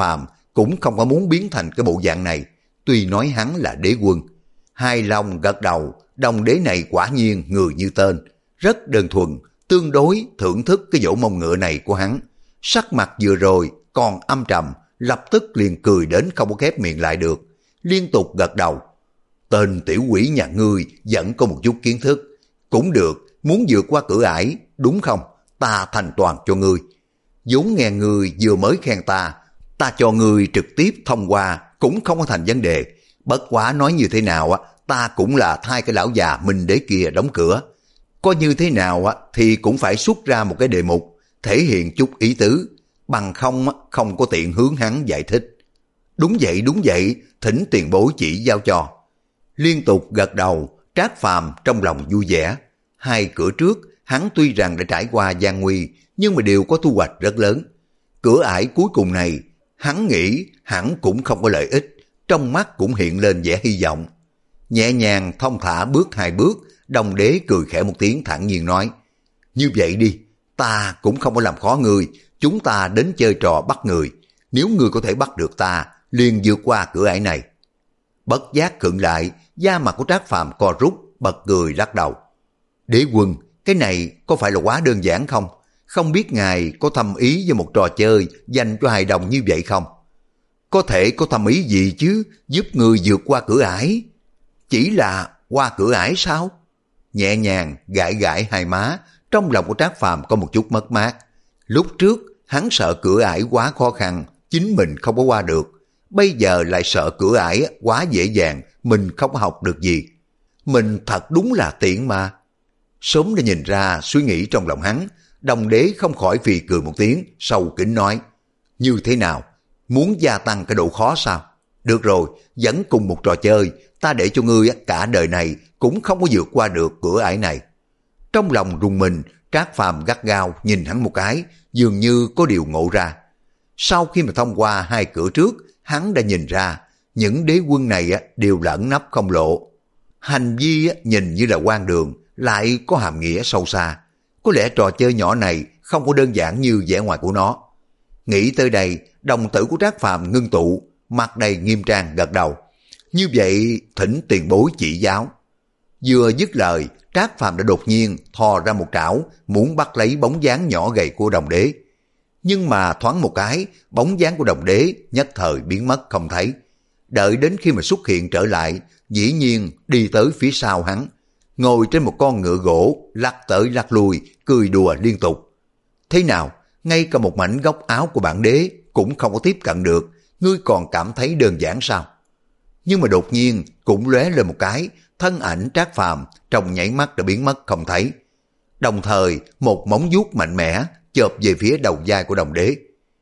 cũng không có muốn biến thành cái bộ dạng này, tuy nói hắn là đế quân. Hài lòng gật đầu, đồng đế này quả nhiên người như tên, rất đơn thuần, tương đối thưởng thức cái vỗ mông ngựa này của hắn. Sắc mặt vừa rồi còn âm trầm, lập tức liền cười đến không có khép miệng lại được, liên tục gật đầu. Tên tiểu quỷ nhà ngươi vẫn có một chút kiến thức, cũng được, muốn vượt qua cửa ải, đúng không? Ta thành toàn cho ngươi. vốn nghe ngươi vừa mới khen ta, ta cho ngươi trực tiếp thông qua cũng không có thành vấn đề. Bất quá nói như thế nào á, ta cũng là thay cái lão già Minh Đế kia đóng cửa. Có như thế nào á thì cũng phải xuất ra một cái đề mục, thể hiện chút ý tứ, bằng không không có tiện hướng hắn giải thích. Đúng vậy, đúng vậy, thỉnh tiền bối chỉ giao cho. Liên tục gật đầu, Trác Phàm trong lòng vui vẻ. Hai cửa trước, hắn tuy rằng đã trải qua gian nguy, nhưng mà đều có thu hoạch rất lớn. Cửa ải cuối cùng này, hắn nghĩ hẳn cũng không có lợi ích, trong mắt cũng hiện lên vẻ hy vọng. Nhẹ nhàng thong thả bước hai bước, Đồng Đế cười khẽ một tiếng thản nhiên nói, như vậy đi, ta cũng không có làm khó người, chúng ta đến chơi trò bắt người. Nếu người có thể bắt được ta, liền vượt qua cửa ải này. Bất giác khựng lại, da mặt của Trác Phàm co rút, bật cười lắc đầu. Đế quân, cái này có phải là quá đơn giản không? Không biết ngài có thâm ý với một trò chơi dành cho hài đồng như vậy không? Có thể có thâm ý gì chứ, giúp người vượt qua cửa ải. Chỉ là qua cửa ải sao? Nhẹ nhàng gãi gãi hai má, trong lòng của Trác Phàm có một chút mất mát. Lúc trước hắn sợ cửa ải quá khó khăn, chính mình không có qua được. Bây giờ lại sợ cửa ải quá dễ dàng, mình không có học được gì. Mình thật đúng là tiện mà. Sớm đã nhìn ra suy nghĩ trong lòng hắn, Đồng Đế không khỏi phì cười một tiếng, sâu kính nói, như thế nào? Muốn gia tăng cái độ khó sao? Được rồi, vẫn cùng một trò chơi, ta để cho ngươi cả đời này cũng không có vượt qua được cửa ải này. Trong lòng rùng mình, Trác Phàm gắt gao nhìn hắn một cái, dường như có điều ngộ ra. Sau khi mà thông qua hai cửa trước, hắn đã nhìn ra, những đế quân này đều là ẩn nấp không lộ. Hành vi nhìn như là quan đường, lại có hàm nghĩa sâu xa. Có lẽ trò chơi nhỏ này không có đơn giản như vẻ ngoài của nó. Nghĩ tới đây, đồng tử của Trác Phàm ngưng tụ, mặt đầy nghiêm trang gật đầu. Như vậy, thỉnh tiền bối chỉ giáo. Vừa dứt lời, Trác Phàm đã đột nhiên thò ra một trảo, muốn bắt lấy bóng dáng nhỏ gầy của Đồng Đế. Nhưng mà thoáng một cái, bóng dáng của Đồng Đế nhất thời biến mất không thấy. Đợi đến khi mà xuất hiện trở lại, dĩ nhiên đi tới phía sau hắn, ngồi trên một con ngựa gỗ, lắc tới lắc lui, cười đùa liên tục. Thế nào, ngay cả một mảnh góc áo của bản đế cũng không có tiếp cận được, ngươi còn cảm thấy đơn giản sao? Nhưng mà đột nhiên cũng lóe lên một cái, thân ảnh Trác Phàm trong nhảy mắt đã biến mất không thấy. Đồng thời, một móng vuốt mạnh mẽ chộp về phía đầu vai của Đồng Đế.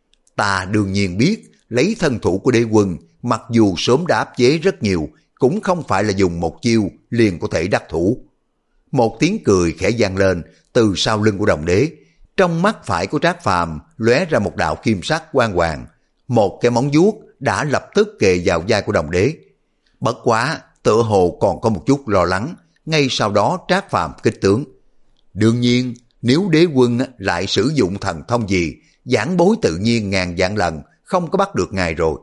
Ta đương nhiên biết, lấy thân thủ của đế quân, mặc dù sớm đã áp chế rất nhiều, cũng không phải là dùng một chiêu liền có thể đắc thủ. Một tiếng cười khẽ vang lên từ sau lưng của Đồng Đế. Trong mắt phải của Trác Phàm lóe ra một đạo kim sắc quang hoàng, một cái móng vuốt đã lập tức kề vào vai của Đồng Đế. Bất quá, tựa hồ còn có một chút lo lắng, ngay sau đó Trác Phàm kích tướng. Đương nhiên, nếu đế quân lại sử dụng thần thông gì, giảng bối tự nhiên ngàn vạn lần không có bắt được ngài rồi.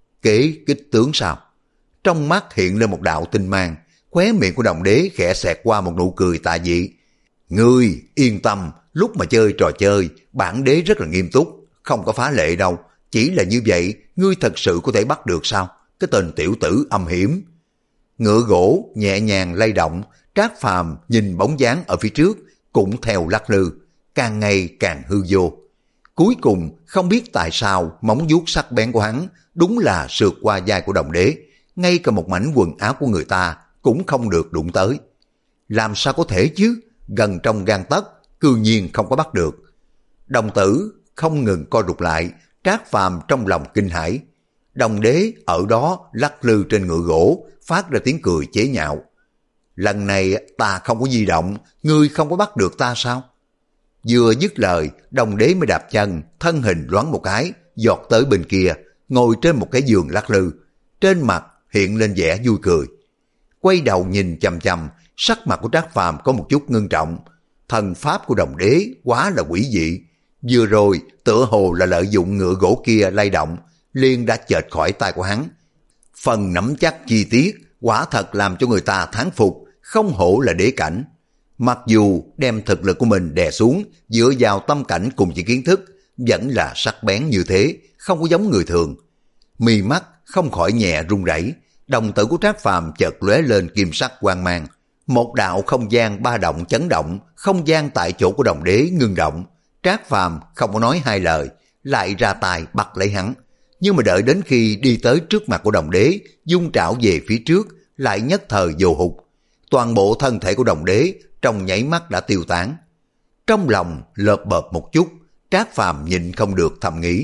Kế kích tướng sao? Trong mắt hiện lên một đạo tinh mang, khóe miệng của Đồng Đế khẽ xẹt qua một nụ cười tà dị. Ngươi yên tâm, lúc mà chơi trò chơi, bản đế rất là nghiêm túc, không có phá lệ đâu. Chỉ là như vậy, ngươi thật sự có thể bắt được sao? Cái tên tiểu tử âm hiểm. Ngựa gỗ nhẹ nhàng lay động, Trác Phàm nhìn bóng dáng ở phía trước, cũng theo lắc lư, càng ngày càng hư vô. Cuối cùng, không biết tại sao móng vuốt sắc bén của hắn đúng là sượt qua vai của Đồng Đế, ngay cả một mảnh quần áo của người ta cũng không được đụng tới. Làm sao có thể chứ? Gần trong gang tấc, cư nhiên không có bắt được. Đồng tử không ngừng co rụt lại, Trác Phàm trong lòng kinh hãi. Đồng Đế ở đó lắc lư trên ngựa gỗ, phát ra tiếng cười chế nhạo. Lần này ta không có di động, ngươi không có bắt được ta sao? Vừa dứt lời, Đồng Đế mới đạp chân, thân hình loáng một cái, giọt tới bên kia, ngồi trên một cái giường lắc lư. Trên mặt hiện lên vẻ vui cười. Quay đầu nhìn chằm chằm, sắc mặt của Trác Phàm có một chút ngưng trọng. Thần pháp của Đồng Đế quá là quỷ dị. Vừa rồi tựa hồ là lợi dụng ngựa gỗ kia lay động, liền đã chệch khỏi tay của hắn. Phần nắm chắc chi tiết quả thật làm cho người ta thán phục, không hổ là đế cảnh. Mặc dù đem thực lực của mình đè xuống, dựa vào tâm cảnh cùng chỉ kiến thức, vẫn là sắc bén như thế, không có giống người thường. Mi mắt không khỏi nhẹ run rẩy, đồng tử của Trác Phàm chợt lóe lên kim sắc quang mang. Một đạo không gian ba động chấn động, không gian tại chỗ của Đồng Đế ngưng động. Trác Phàm không có nói hai lời, lại ra tay bắt lấy hắn. Nhưng mà đợi đến khi đi tới trước mặt của Đồng Đế, dung trảo về phía trước, lại nhất thời vô hụt. Toàn bộ thân thể của Đồng Đế trong nháy mắt đã tiêu tán. Trong lòng lợp bợp một chút, Trác Phàm nhịn không được thầm nghĩ.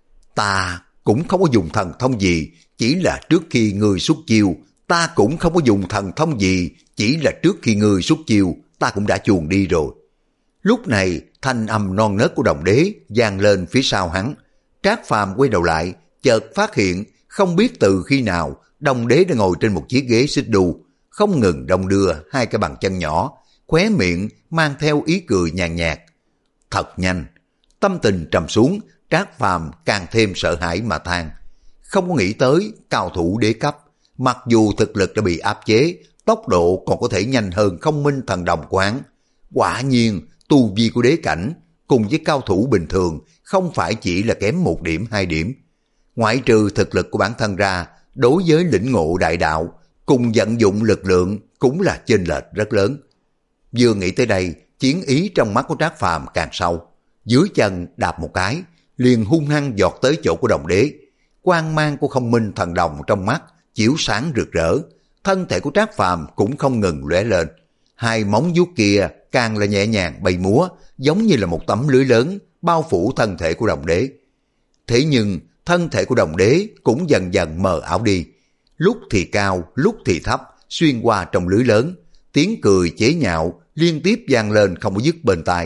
Ta cũng không có dùng thần thông gì, chỉ là trước khi ngươi xuất chiêu, ta cũng không có dùng thần thông gì, chỉ là trước khi ngươi xuất chiêu, ta cũng đã chuồn đi rồi. Lúc này, thanh âm non nớt của Đồng Đế vang lên phía sau hắn. Trác Phàm quay đầu lại, chợt phát hiện, không biết từ khi nào, Đồng Đế đã ngồi trên một chiếc ghế xích đu, không ngừng đong đưa hai cái bàn chân nhỏ, khóe miệng mang theo ý cười nhàn nhạt. Thật nhanh, tâm tình trầm xuống, Trác Phàm càng thêm sợ hãi mà than. Không có nghĩ tới cao thủ đế cấp, mặc dù thực lực đã bị áp chế, tốc độ còn có thể nhanh hơn không minh thần đồng của hắn. Quả nhiên, tu vi của đế cảnh cùng với cao thủ bình thường không phải chỉ là kém một điểm hai điểm. Ngoại trừ thực lực của bản thân ra, đối với lĩnh ngộ đại đạo, cùng vận dụng lực lượng cũng là chênh lệch rất lớn. Vừa nghĩ tới đây, chiến ý trong mắt của Trác Phàm càng sâu. Dưới chân đạp một cái, liền hung hăng giọt tới chỗ của Đồng Đế. Quang mang của không minh thần đồng trong mắt chiếu sáng rực rỡ, thân thể của Trác Phàm cũng không ngừng lóe lên. Hai móng vuốt kia càng là nhẹ nhàng bay múa, giống như là một tấm lưới lớn bao phủ thân thể của Đồng Đế. Thế nhưng thân thể của Đồng Đế cũng dần dần mờ ảo đi, lúc thì cao, lúc thì thấp, xuyên qua trong lưới lớn, tiếng cười chế nhạo liên tiếp vang lên không có dứt bên tai.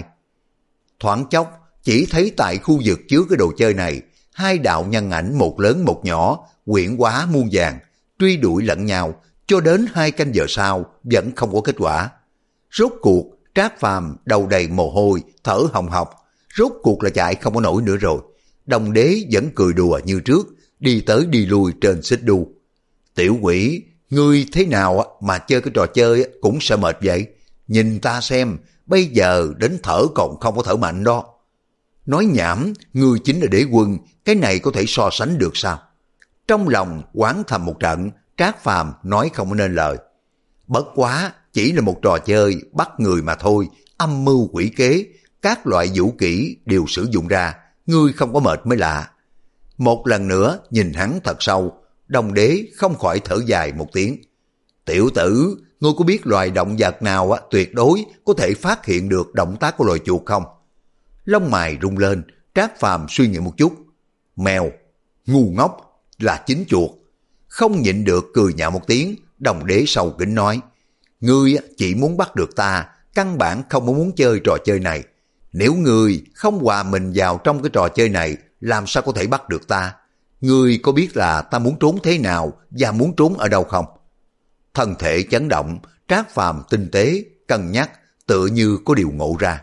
Thoáng chốc, chỉ thấy tại khu vực chứa cái đồ chơi này, hai đạo nhân ảnh một lớn một nhỏ, quyển hóa muôn vàng, truy đuổi lẫn nhau, cho đến hai canh giờ sau vẫn không có kết quả. Rốt cuộc, Trác Phàm đầu đầy mồ hôi, thở hồng hộc, rốt cuộc là chạy không có nổi nữa rồi. Đồng Đế vẫn cười đùa như trước, đi tới đi lui trên xích đu. Tiểu quỷ, ngươi thế nào mà chơi cái trò chơi cũng sợ mệt vậy? Nhìn ta xem, bây giờ đến thở còn không có thở mạnh đó. Nói nhảm, ngươi chính là đế quân, cái này có thể so sánh được sao? Trong lòng oán thầm một trận, Trác Phàm nói không nên lời. Bất quá, chỉ là một trò chơi bắt người mà thôi, âm mưu quỷ kế, các loại vũ kỹ đều sử dụng ra, ngươi không có mệt mới lạ. Một lần nữa nhìn hắn thật sâu, Đồng Đế không khỏi thở dài một tiếng. Tiểu tử, ngươi có biết loài động vật nào á, tuyệt đối có thể phát hiện được động tác của loài chuột không? Lông mày rung lên, Trác Phàm suy nghĩ một chút. Mèo, ngu ngốc, là chính chuột. Không nhịn được cười nhạo một tiếng, Đồng Đế sầu kính nói. Ngươi chỉ muốn bắt được ta, căn bản không muốn chơi trò chơi này. Nếu ngươi không hòa mình vào trong cái trò chơi này, làm sao có thể bắt được ta? Ngươi có biết là ta muốn trốn thế nào và muốn trốn ở đâu không? Thân thể chấn động, Trác Phàm tinh tế, cân nhắc, tựa như có điều ngộ ra.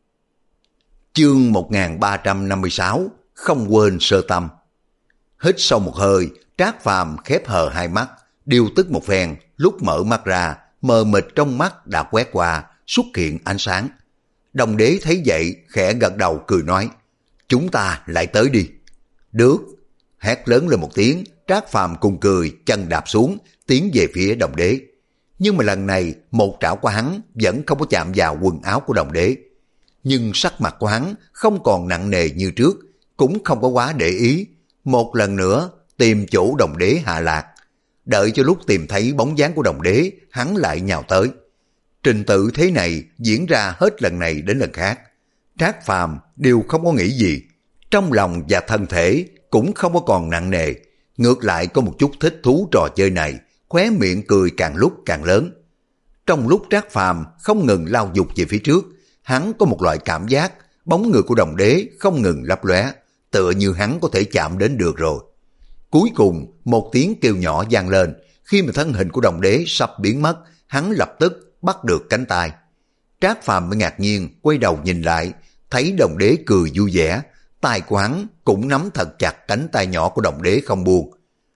Chương một nghìn ba trăm năm mươi sáu, không quên sơ tâm. Hít sâu một hơi, Trác Phàm khép hờ hai mắt, điều tức một phen, lúc mở mắt ra, mờ mịt trong mắt đã quét qua, xuất hiện ánh sáng. Đồng Đế thấy vậy, khẽ gật đầu cười nói, chúng ta lại tới đi. Được, hét lớn lên một tiếng, Trác Phàm cùng cười, chân đạp xuống, tiến về phía Đồng Đế. Nhưng mà lần này, một trảo của hắn vẫn không có chạm vào quần áo của Đồng Đế. Nhưng sắc mặt của hắn không còn nặng nề như trước, cũng không có quá để ý. Một lần nữa, tìm chỗ Đồng Đế hạ lạc. Đợi cho lúc tìm thấy bóng dáng của Đồng Đế, hắn lại nhào tới. Trình tự thế này diễn ra hết lần này đến lần khác. Trác Phàm đều không có nghĩ gì. Trong lòng và thân thể cũng không có còn nặng nề. Ngược lại có một chút thích thú trò chơi này, khóe miệng cười càng lúc càng lớn. Trong lúc Trác Phàm không ngừng lao dục về phía trước, hắn có một loại cảm giác bóng người của Đồng Đế không ngừng lấp lóe, tựa như hắn có thể chạm đến được rồi. Cuối cùng một tiếng kêu nhỏ vang lên, khi mà thân hình của Đồng Đế sắp biến mất, hắn lập tức bắt được cánh tay. Trác Phàm mới ngạc nhiên quay đầu nhìn lại, thấy Đồng Đế cười vui vẻ, tay của hắn cũng nắm thật chặt cánh tay nhỏ của Đồng Đế không buông.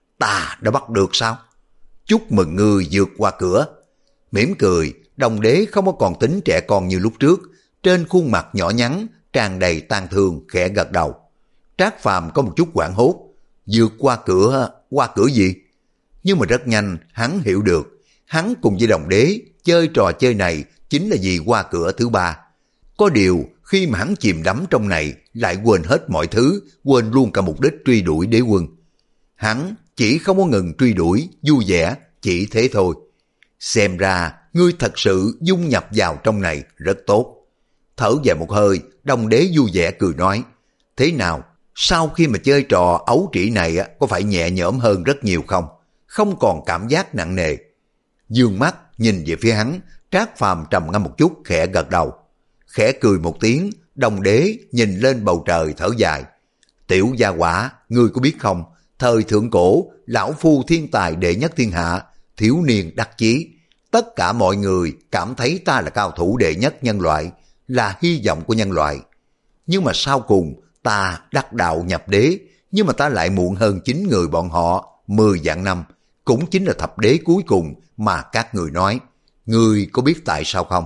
Ta đã bắt được sao? Chúc mừng ngươi vượt qua cửa. Mỉm cười, Đồng Đế không có còn tính trẻ con như lúc trước, trên khuôn mặt nhỏ nhắn tràn đầy tang thương, khẽ gật đầu. Trác Phàm có một chút hoảng hốt, vượt qua cửa, qua cửa gì? Nhưng mà rất nhanh hắn hiểu được, hắn cùng với Đồng Đế chơi trò chơi này chính là vì qua cửa thứ ba. Có điều khi mà hắn chìm đắm trong này lại quên hết mọi thứ, quên luôn cả mục đích truy đuổi đế quân. Hắn chỉ không có ngừng truy đuổi, vui vẻ, chỉ thế thôi. Xem ra ngươi thật sự dung nhập vào trong này rất tốt. Thở dài một hơi, Đồng Đế vui vẻ cười nói, thế nào, sau khi mà chơi trò ấu trĩ này có phải nhẹ nhõm hơn rất nhiều không? Không còn cảm giác nặng nề. Dương mắt nhìn về phía hắn, Trác Phàm trầm ngâm một chút, khẽ gật đầu. Khẽ cười một tiếng, Đồng Đế nhìn lên bầu trời thở dài. Tiểu gia quả, ngươi có biết không, thời thượng cổ, lão phu thiên tài đệ nhất thiên hạ, thiếu niên đắc chí. Tất cả mọi người cảm thấy ta là cao thủ đệ nhất nhân loại, là hy vọng của nhân loại. Nhưng mà sau cùng, ta đắc đạo nhập đế, nhưng mà ta lại muộn hơn chín người bọn họ, mười vạn năm. Cũng chính là thập đế cuối cùng mà các người nói. Ngươi có biết tại sao không?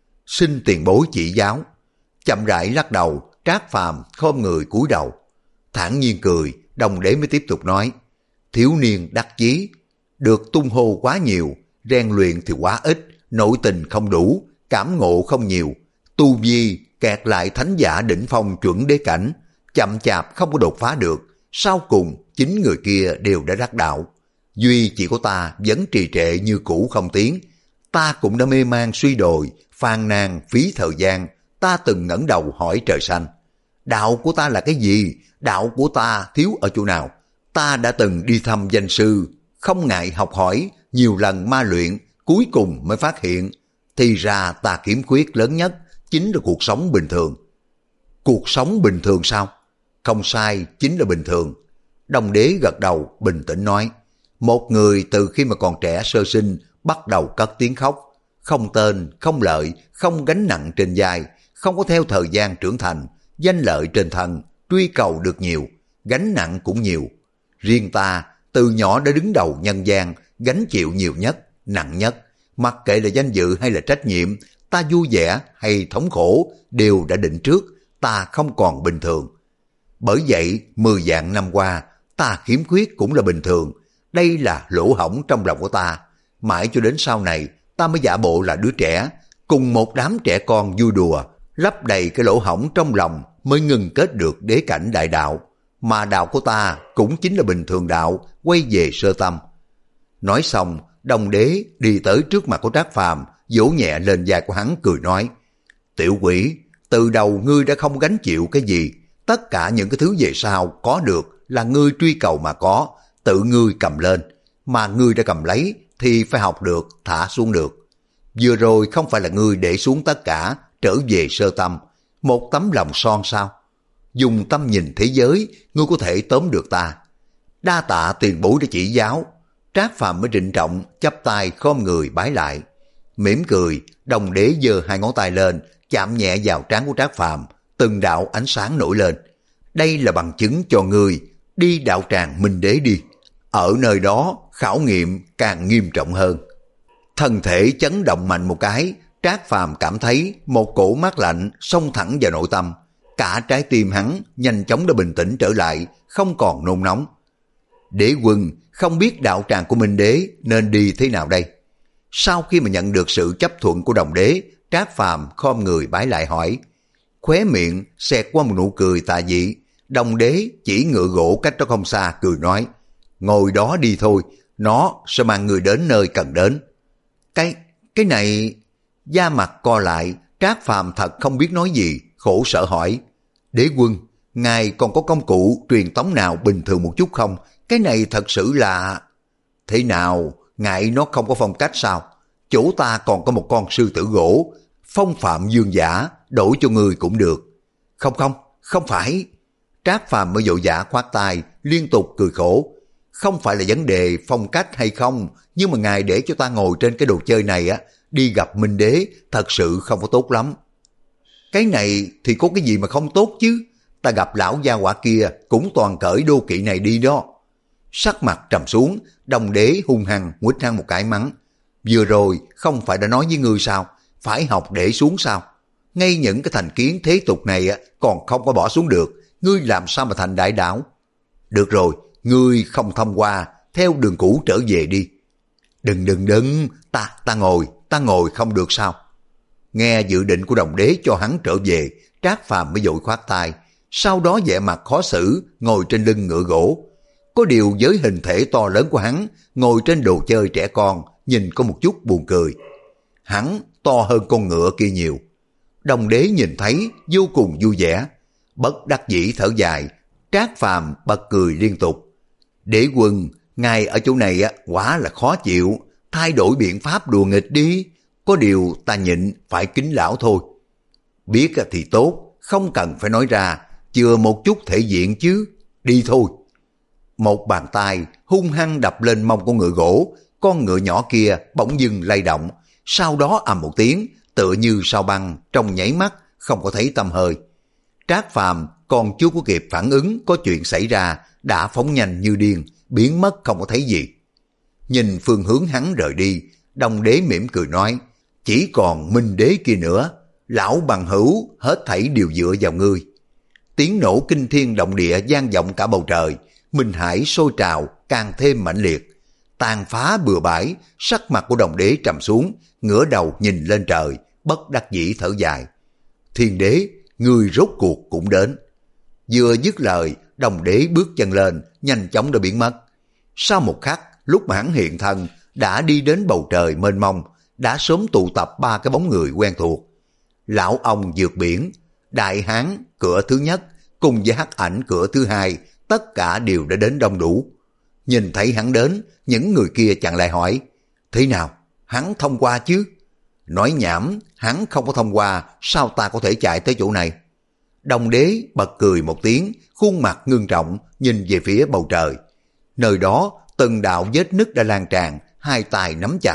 Xin tiền bối chỉ giáo. Chậm rãi lắc đầu, Trác Phàm khom người cúi đầu. Thản nhiên cười, Đồng Đế mới tiếp tục nói. Thiếu niên đắc chí, được tung hô quá nhiều, rèn luyện thì quá ít, nội tình không đủ, cảm ngộ không nhiều. Tu vi kẹt lại thánh giả đỉnh phong chuẩn đế cảnh, chậm chạp không có đột phá được. Sau cùng, chín người kia đều đã đắc đạo. Duy chỉ có ta vẫn trì trệ như cũ không tiến. Ta cũng đã mê man suy đồi, phàn nàn phí thời gian. Ta từng ngẩng đầu hỏi trời xanh. Đạo của ta là cái gì? Đạo của ta thiếu ở chỗ nào? Ta đã từng đi thăm danh sư, không ngại học hỏi, nhiều lần ma luyện, cuối cùng mới phát hiện. Thì ra ta khiếm khuyết lớn nhất chính là cuộc sống bình thường. Cuộc sống bình thường sao? Không sai, chính là bình thường. Đồng Đế gật đầu, bình tĩnh nói. Một người từ khi mà còn trẻ sơ sinh bắt đầu cất tiếng khóc, không tên, không lợi, không gánh nặng trên vai, không có theo thời gian trưởng thành, danh lợi trên thân, truy cầu được nhiều, gánh nặng cũng nhiều. Riêng ta, từ nhỏ đã đứng đầu nhân gian, gánh chịu nhiều nhất, nặng nhất, mặc kệ là danh dự hay là trách nhiệm, ta vui vẻ hay thống khổ đều đã định trước, ta không còn bình thường. Bởi vậy, mười vạn năm qua, ta khiếm khuyết cũng là bình thường. Đây là lỗ hổng trong lòng của ta. Mãi cho đến sau này, ta mới giả bộ là đứa trẻ, cùng một đám trẻ con vui đùa, lấp đầy cái lỗ hổng trong lòng mới ngừng kết được đế cảnh đại đạo. Mà đạo của ta cũng chính là bình thường đạo, quay về sơ tâm. Nói xong, Đồng Đế đi tới trước mặt của Trác Phàm, vỗ nhẹ lên vai của hắn cười nói. Tiểu quỷ, từ đầu ngươi đã không gánh chịu cái gì. Tất cả những cái thứ về sau có được là ngươi truy cầu mà có, tự ngươi cầm lên. Mà ngươi đã cầm lấy thì phải học được, thả xuống được. Vừa rồi không phải là ngươi để xuống tất cả, trở về sơ tâm. Một tấm lòng son sao? Dùng tâm nhìn thế giới, ngươi có thể tóm được ta. Đa tạ tiền bối đã chỉ giáo. Trác Phàm mới trịnh trọng chắp tay khom người bái lại. Mỉm cười, Đồng Đế giơ hai ngón tay lên, chạm nhẹ vào trán của Trác Phàm, từng đạo ánh sáng nổi lên. Đây là bằng chứng cho ngươi, đi đạo tràng Minh Đế đi. Ở nơi đó khảo nghiệm càng nghiêm trọng hơn. Thân thể chấn động mạnh một cái, Trác Phàm cảm thấy một cổ mát lạnh xông thẳng vào nội tâm. Cả trái tim hắn nhanh chóng đã bình tĩnh trở lại, không còn nôn nóng. Đế quân không biết đạo tràng của Minh Đế nên đi thế nào đây? Sau khi mà nhận được sự chấp thuận của Đồng Đế, Trác Phàm khom người bái lại hỏi. Khóe miệng xẹt qua một nụ cười tà dị. Đồng Đế chỉ ngựa gỗ cách đó không xa cười nói. Ngồi đó đi thôi, nó sẽ mang người đến nơi cần đến. Cái, cái này... Da mặt co lại, Trác Phàm thật không biết nói gì, khổ sở hỏi. Đế quân, ngài còn có công cụ truyền tống nào bình thường một chút không? Cái này thật sự là... Thế nào, ngại nó không có phong cách sao? Chỗ ta còn có một con sư tử gỗ, phong phạm dương giả, đổi cho người cũng được. Không không, không phải. Trác Phàm mới vội vã khoát tay, liên tục cười khổ. Không phải là vấn đề phong cách hay không, nhưng mà ngài để cho ta ngồi trên cái đồ chơi này á, đi gặp Minh Đế thật sự không có tốt lắm. Cái này thì có cái gì mà không tốt chứ? ta gặp lão gia hỏa kia cũng toàn cởi đô kỵ này đi đó. Sắc mặt trầm xuống, Đồng Đế hung hăng nguýt hắn một cái mắng. Vừa rồi không phải đã nói với ngươi sao, phải học để xuống sao? Ngay những cái thành kiến thế tục này còn không có bỏ xuống được, ngươi làm sao mà thành đại đạo? Được rồi, ngươi không thông qua, theo đường cũ trở về đi. Đừng đừng đừng, ta, ta ngồi, ta ngồi không được sao? Nghe dự định của Đồng Đế cho hắn trở về, Trác Phàm mới vội khoát tay, sau đó vẻ mặt khó xử, ngồi trên lưng ngựa gỗ. Có điều với hình thể to lớn của hắn, ngồi trên đồ chơi trẻ con, nhìn có một chút buồn cười. Hắn to hơn con ngựa kia nhiều. Đồng Đế nhìn thấy vô cùng vui vẻ, bất đắc dĩ thở dài, Trác Phàm bật cười liên tục. Đế quân, ngài ở chỗ này quả là khó chịu, thay đổi biện pháp đùa nghịch đi, có điều ta nhịn phải kính lão thôi. Biết thì tốt, không cần phải nói ra, chừa một chút thể diện chứ, đi thôi. Một bàn tay hung hăng đập lên mông của ngựa gỗ, con ngựa nhỏ kia bỗng dưng lay động, sau đó ầm một tiếng, tựa như sao băng, trong nháy mắt không có thấy tăm hơi. Trác Phàm còn chưa có kịp phản ứng có chuyện xảy ra, đã phóng nhanh như điên, biến mất không có thấy gì. Nhìn phương hướng hắn rời đi, Đồng Đế mỉm cười nói, chỉ còn Minh Đế kia nữa, lão bằng hữu hết thảy đều dựa vào ngươi. Tiếng nổ kinh thiên động địa vang vọng cả bầu trời, Minh Hải sôi trào càng thêm mãnh liệt, tàn phá bừa bãi. Sắc mặt của Đồng Đế trầm xuống, ngửa đầu nhìn lên trời, bất đắc dĩ thở dài. Thiên Đế, ngươi rốt cuộc cũng đến. Vừa dứt lời, Đồng Đế bước chân lên, nhanh chóng đã biến mất. Sau một khắc, lúc mà hắn hiện thân, đã đi đến bầu trời mênh mông, đã sớm tụ tập ba cái bóng người quen thuộc. Lão ông vượt biển, Đại Hán cửa thứ nhất, cùng với Hắc Ảnh cửa thứ hai, tất cả đều đã đến đông đủ. Nhìn thấy hắn đến, những người kia chẳng lại hỏi, thế nào, hắn thông qua chứ? Nói nhảm, hắn không có thông qua, sao ta có thể chạy tới chỗ này? Đồng Đế bật cười một tiếng, khuôn mặt ngưng trọng, nhìn về phía bầu trời. Nơi đó, từng đạo vết nứt đã lan tràn, hai tay nắm chặt.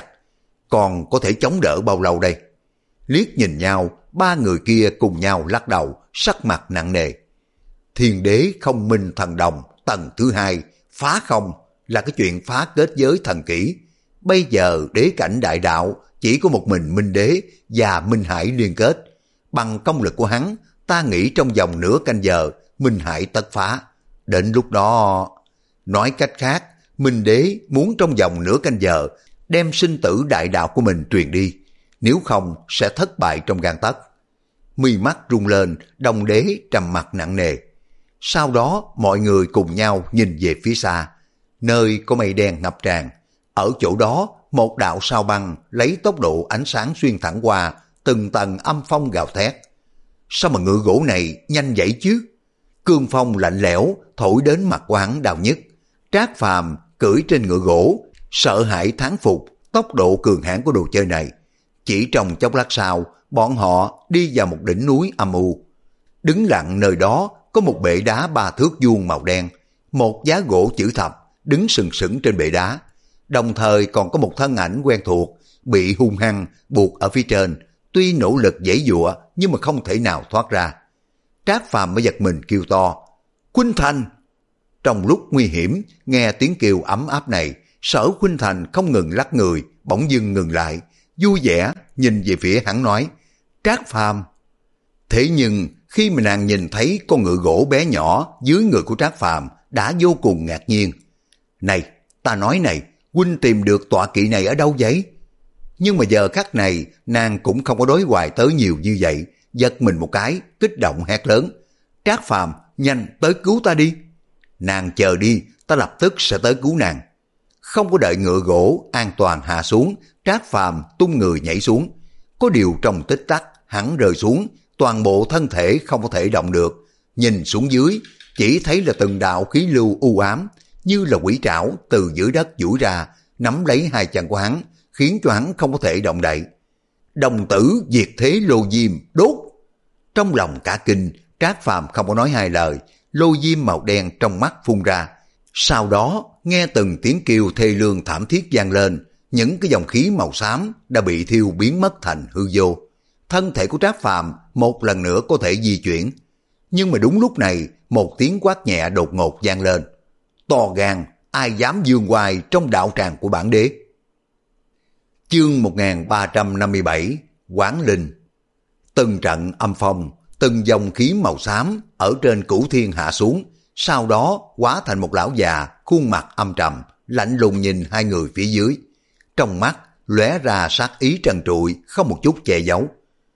Còn có thể chống đỡ bao lâu đây? Liếc nhìn nhau, ba người kia cùng nhau lắc đầu, sắc mặt nặng nề. Thiên Đế không minh thần đồng, tầng thứ hai, phá không, là cái chuyện phá kết giới thần kỹ. Bây giờ đế cảnh đại đạo, chỉ có một mình Minh Đế và Minh Hải liên kết. Bằng công lực của hắn, ta nghĩ trong vòng nửa canh giờ, Minh Hải tất phá. Đến lúc đó... Nói cách khác, Minh Đế muốn trong vòng nửa canh giờ đem sinh tử đại đạo của mình truyền đi, nếu không sẽ thất bại trong gang tấc. Mi mắt rung lên, Đồng Đế trầm mặt nặng nề. Sau đó mọi người cùng nhau nhìn về phía xa, nơi có mây đen ngập tràn. Ở chỗ đó, một đạo sao băng lấy tốc độ ánh sáng xuyên thẳng qua, từng tầng âm phong gào thét. Sao mà ngựa gỗ này nhanh vậy chứ? Cương phong lạnh lẽo thổi đến mặt của hắn đau nhức. Trác Phàm cưỡi trên ngựa gỗ, sợ hãi thán phục tốc độ cường hãn của đồ chơi này. Chỉ trong chốc lát sau, bọn họ đi vào một đỉnh núi âm u. Đứng lặng nơi đó có một bệ đá ba thước vuông màu đen, một giá gỗ chữ thập đứng sừng sững trên bệ đá. Đồng thời còn có một thân ảnh quen thuộc bị hung hăng buộc ở phía trên, tuy nỗ lực giãy giụa nhưng mà không thể nào thoát ra. Trác Phàm mới giật mình kêu to, Khuynh Thành! Trong lúc nguy hiểm, nghe tiếng kêu ấm áp này, Sở Khuynh Thành không ngừng lắc người, bỗng dưng ngừng lại, vui vẻ nhìn về phía hắn nói, Trác Phàm. Thế nhưng khi mà nàng nhìn thấy con ngựa gỗ bé nhỏ dưới người của Trác Phàm, đã vô cùng ngạc nhiên. Này, ta nói này, huynh tìm được tọa kỵ này ở đâu vậy? Nhưng mà giờ khắc này, nàng cũng không có đối hoài tới nhiều như vậy, giật mình một cái, kích động hét lớn, Trác Phàm, nhanh tới cứu ta đi. Nàng chờ đi, ta lập tức sẽ tới cứu nàng. Không có đợi ngựa gỗ an toàn hạ xuống, Trác Phàm tung người nhảy xuống. Có điều trong tích tắc, hắn rơi xuống, toàn bộ thân thể không có thể động được. Nhìn xuống dưới, chỉ thấy là từng đạo khí lưu u ám, như là quỷ trảo từ dưới đất duỗi ra, nắm lấy hai chân của hắn, khiến cho hắn không có thể động đậy. Đồng tử diệt thế lô diêm đốt. Trong lòng cả kinh, Trác Phàm không có nói hai lời, lô diêm màu đen trong mắt phun ra. Sau đó, nghe từng tiếng kêu thê lương thảm thiết vang lên, những cái dòng khí màu xám đã bị thiêu biến mất thành hư vô. Thân thể của Trác Phàm một lần nữa có thể di chuyển. Nhưng mà đúng lúc này, một tiếng quát nhẹ đột ngột vang lên. To gan, ai dám dương oai trong đạo tràng của bản đế. Chương một nghìn ba trăm năm mươi bảy, Quán Linh. Từng trận âm phong, từng dòng khí màu xám ở trên cửu thiên hạ xuống, sau đó hóa thành một lão già, khuôn mặt âm trầm, lạnh lùng nhìn hai người phía dưới. Trong mắt lóe ra sát ý trần trụi, không một chút che giấu.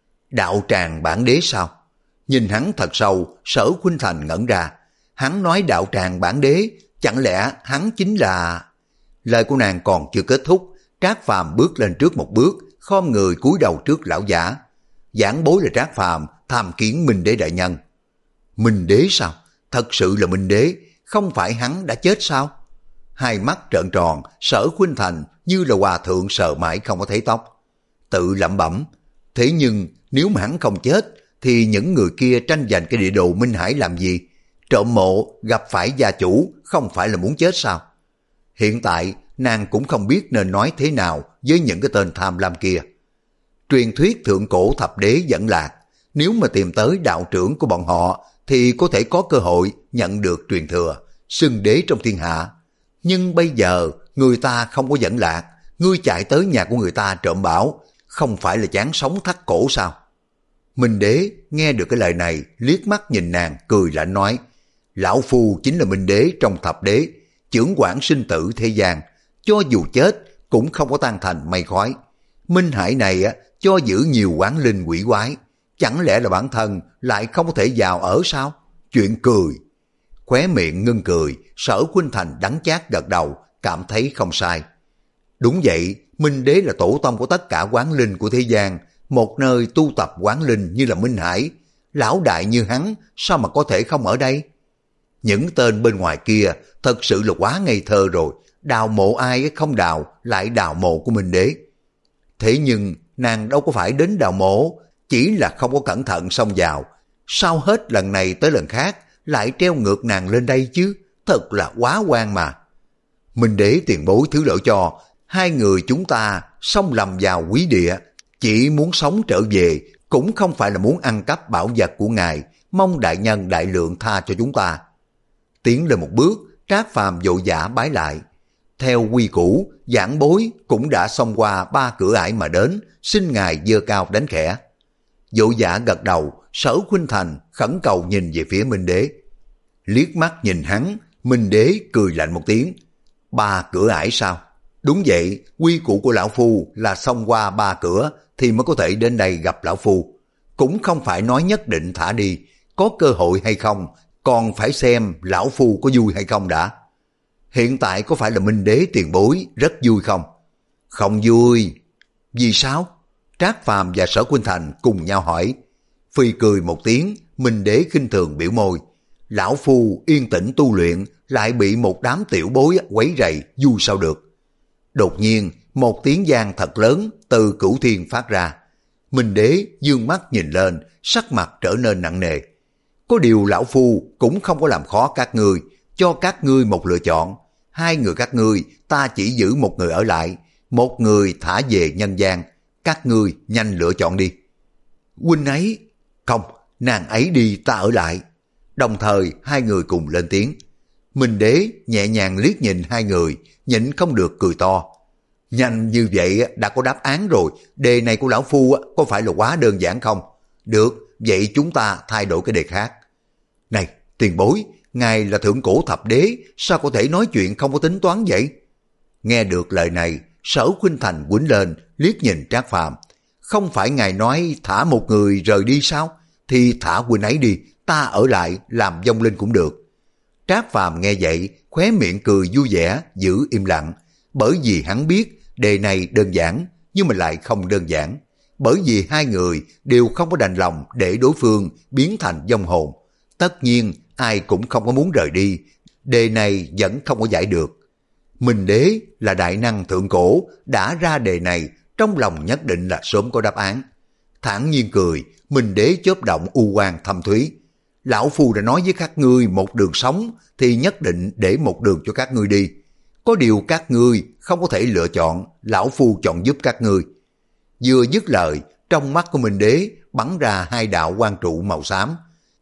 Đạo tràng bản đế sao? Nhìn hắn thật sâu, Sở Khuynh Thành ngẩn ra. Hắn nói đạo tràng bản đế, chẳng lẽ hắn chính là... Lời của nàng còn chưa kết thúc, Trác Phàm bước lên trước một bước, khom người cúi đầu trước lão giả. Giảng bối là Trác Phàm, tham kiến Minh Đế đại nhân. Minh Đế sao? Thật sự là Minh Đế, không phải hắn đã chết sao? Hai mắt trợn tròn, Sở Khuynh Thành như là hòa thượng sợ mãi không có thấy tóc. Tự lẩm bẩm, thế nhưng nếu mà hắn không chết, thì những người kia tranh giành cái địa đồ Minh Hải làm gì? Trộm mộ gặp phải gia chủ, không phải là muốn chết sao? Hiện tại nàng cũng không biết nên nói thế nào với những cái tên tham lam kia. Truyền thuyết thượng cổ thập đế dẫn lạc, nếu mà tìm tới đạo trưởng của bọn họ thì có thể có cơ hội nhận được truyền thừa, xưng đế trong thiên hạ. Nhưng bây giờ người ta không có dẫn lạc, ngươi chạy tới nhà của người ta trộm bảo, không phải là chán sống thắt cổ sao? Minh Đế nghe được cái lời này, liếc mắt nhìn nàng cười lạnh nói, lão phu chính là Minh Đế trong thập đế, chưởng quản sinh tử thế gian, cho dù chết cũng không có tan thành mây khói. Minh Hải này á, cho giữ nhiều quán linh quỷ quái, chẳng lẽ là bản thân lại không có thể vào ở sao? Chuyện cười. Khóe miệng ngưng cười, Sở Khuynh Thành đắng chát gật đầu, cảm thấy không sai. Đúng vậy, Minh Đế là tổ tông của tất cả quán linh của thế gian, một nơi tu tập quán linh như là Minh Hải. Lão đại như hắn, sao mà có thể không ở đây? Những tên bên ngoài kia thật sự là quá ngây thơ rồi, đào mộ ai không đào, lại đào mộ của Minh Đế. Thế nhưng nàng đâu có phải đến đào mộ, chỉ là không có cẩn thận xông vào. Sao hết lần này tới lần khác lại treo ngược nàng lên đây chứ? Thật là quá oan mà. Minh Đế tiền bối thứ lỗi cho, hai người chúng ta xông lầm vào quý địa, chỉ muốn sống trở về, cũng không phải là muốn ăn cắp bảo vật của ngài, mong đại nhân đại lượng tha cho chúng ta. Tiến lên một bước, Trác Phàm vội vã bái lại. Theo quy củ, giảng bối cũng đã xông qua ba cửa ải mà đến, xin ngài giơ cao đánh khẽ. Vội vã gật đầu, Sở Khuynh Thành khẩn cầu nhìn về phía Minh Đế. Liếc mắt nhìn hắn, Minh Đế cười lạnh một tiếng. Ba cửa ải sao? Đúng vậy, quy củ của lão phu là xông qua ba cửa thì mới có thể đến đây gặp lão phu. Cũng không phải nói nhất định thả đi, có cơ hội hay không, còn phải xem lão phu có vui hay không đã. Hiện tại có phải là Minh Đế tiền bối rất vui không? Không vui. Vì sao? Trác Phàm và Sở Khuynh Thành cùng nhau hỏi. Phi cười một tiếng, Minh Đế khinh thường biểu môi. Lão phu yên tĩnh tu luyện, lại bị một đám tiểu bối quấy rầy, vui sao được. Đột nhiên, một tiếng vang thật lớn từ cửu thiên phát ra. Minh Đế dương mắt nhìn lên, sắc mặt trở nên nặng nề. Có điều lão phu cũng không có làm khó các ngươi, cho các ngươi một lựa chọn. Hai người các ngươi, ta chỉ giữ một người ở lại, một người thả về nhân gian. Các ngươi nhanh lựa chọn đi. Huynh ấy, không, nàng ấy đi ta ở lại. Đồng thời hai người cùng lên tiếng. Minh Đế nhẹ nhàng liếc nhìn hai người, nhịn không được cười to. Nhanh như vậy đã có đáp án rồi, đề này của lão phu có phải là quá đơn giản không? Được, vậy chúng ta thay đổi cái đề khác. Này, tiền bối, ngài là thượng cổ thập đế, sao có thể nói chuyện không có tính toán vậy? Nghe được lời này, Sở Khuynh Thành quýnh lên, liếc nhìn Trác Phàm. Không phải ngài nói thả một người rời đi sao? Thì thả huynh ấy đi, ta ở lại làm vong linh cũng được. Trác Phàm nghe vậy, khóe miệng cười vui vẻ, giữ im lặng. Bởi vì hắn biết đề này đơn giản, nhưng mà lại không đơn giản. Bởi vì hai người đều không có đành lòng để đối phương biến thành vong hồn. Tất nhiên ai cũng không có muốn rời đi, đề này vẫn không có giải được. Minh Đế là đại năng thượng cổ, đã ra đề này, trong lòng nhất định là sớm có đáp án. Thản nhiên cười, Minh Đế chớp động u quang thâm thúy. Lão phu đã nói với các ngươi một đường sống, thì nhất định để một đường cho các ngươi đi. Có điều các ngươi không có thể lựa chọn, lão phu chọn giúp các ngươi. Vừa dứt lời, trong mắt của Minh Đế bắn ra hai đạo quang trụ màu xám.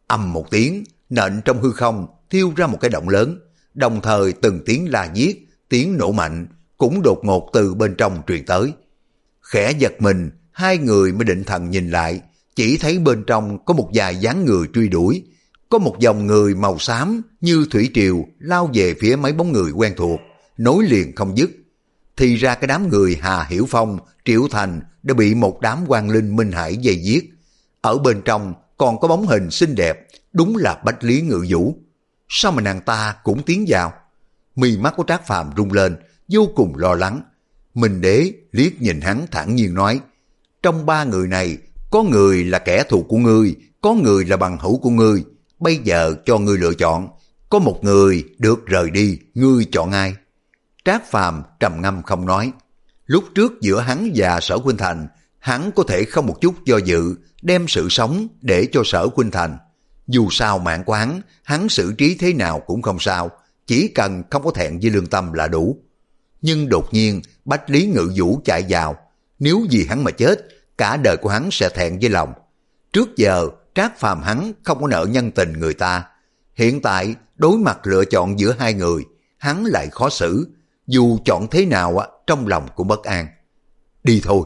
Ầm một tiếng, nện trong hư không thiêu ra một cái động lớn, đồng thời từng tiếng la giết, tiếng nổ mạnh cũng đột ngột từ bên trong truyền tới. Khẽ giật mình, hai người mới định thần nhìn lại, chỉ thấy bên trong có một vài dáng người truy đuổi, có một dòng người màu xám như thủy triều lao về phía mấy bóng người quen thuộc, nối liền không dứt. Thì ra cái đám người Hà Hiểu Phong, Triệu Thành đã bị một đám quan linh Minh Hải dây giết. Ở bên trong còn có bóng hình xinh đẹp, đúng là Bách Lý Ngự Vũ. Sao mà nàng ta cũng tiến vào? Mi mắt của Trác Phàm rung lên, vô cùng lo lắng. Minh Đế liếc nhìn hắn thản nhiên nói, trong ba người này, có người là kẻ thù của ngươi, có người là bằng hữu của ngươi. Bây giờ cho ngươi lựa chọn, có một người được rời đi, ngươi chọn ai? Trác Phàm trầm ngâm không nói. Lúc trước giữa hắn và Sở Khuynh Thành, hắn có thể không một chút do dự, đem sự sống để cho Sở Khuynh Thành. Dù sao mạng của hắn, hắn xử trí thế nào cũng không sao, chỉ cần không có thẹn với lương tâm là đủ. Nhưng đột nhiên Bách Lý Ngự Vũ chạy vào, nếu vì hắn mà chết, cả đời của hắn sẽ thẹn với lòng. Trước giờ Trác Phàm hắn không có nợ nhân tình người ta, hiện tại đối mặt lựa chọn giữa hai người, hắn lại khó xử, dù chọn thế nào trong lòng cũng bất an. Đi thôi.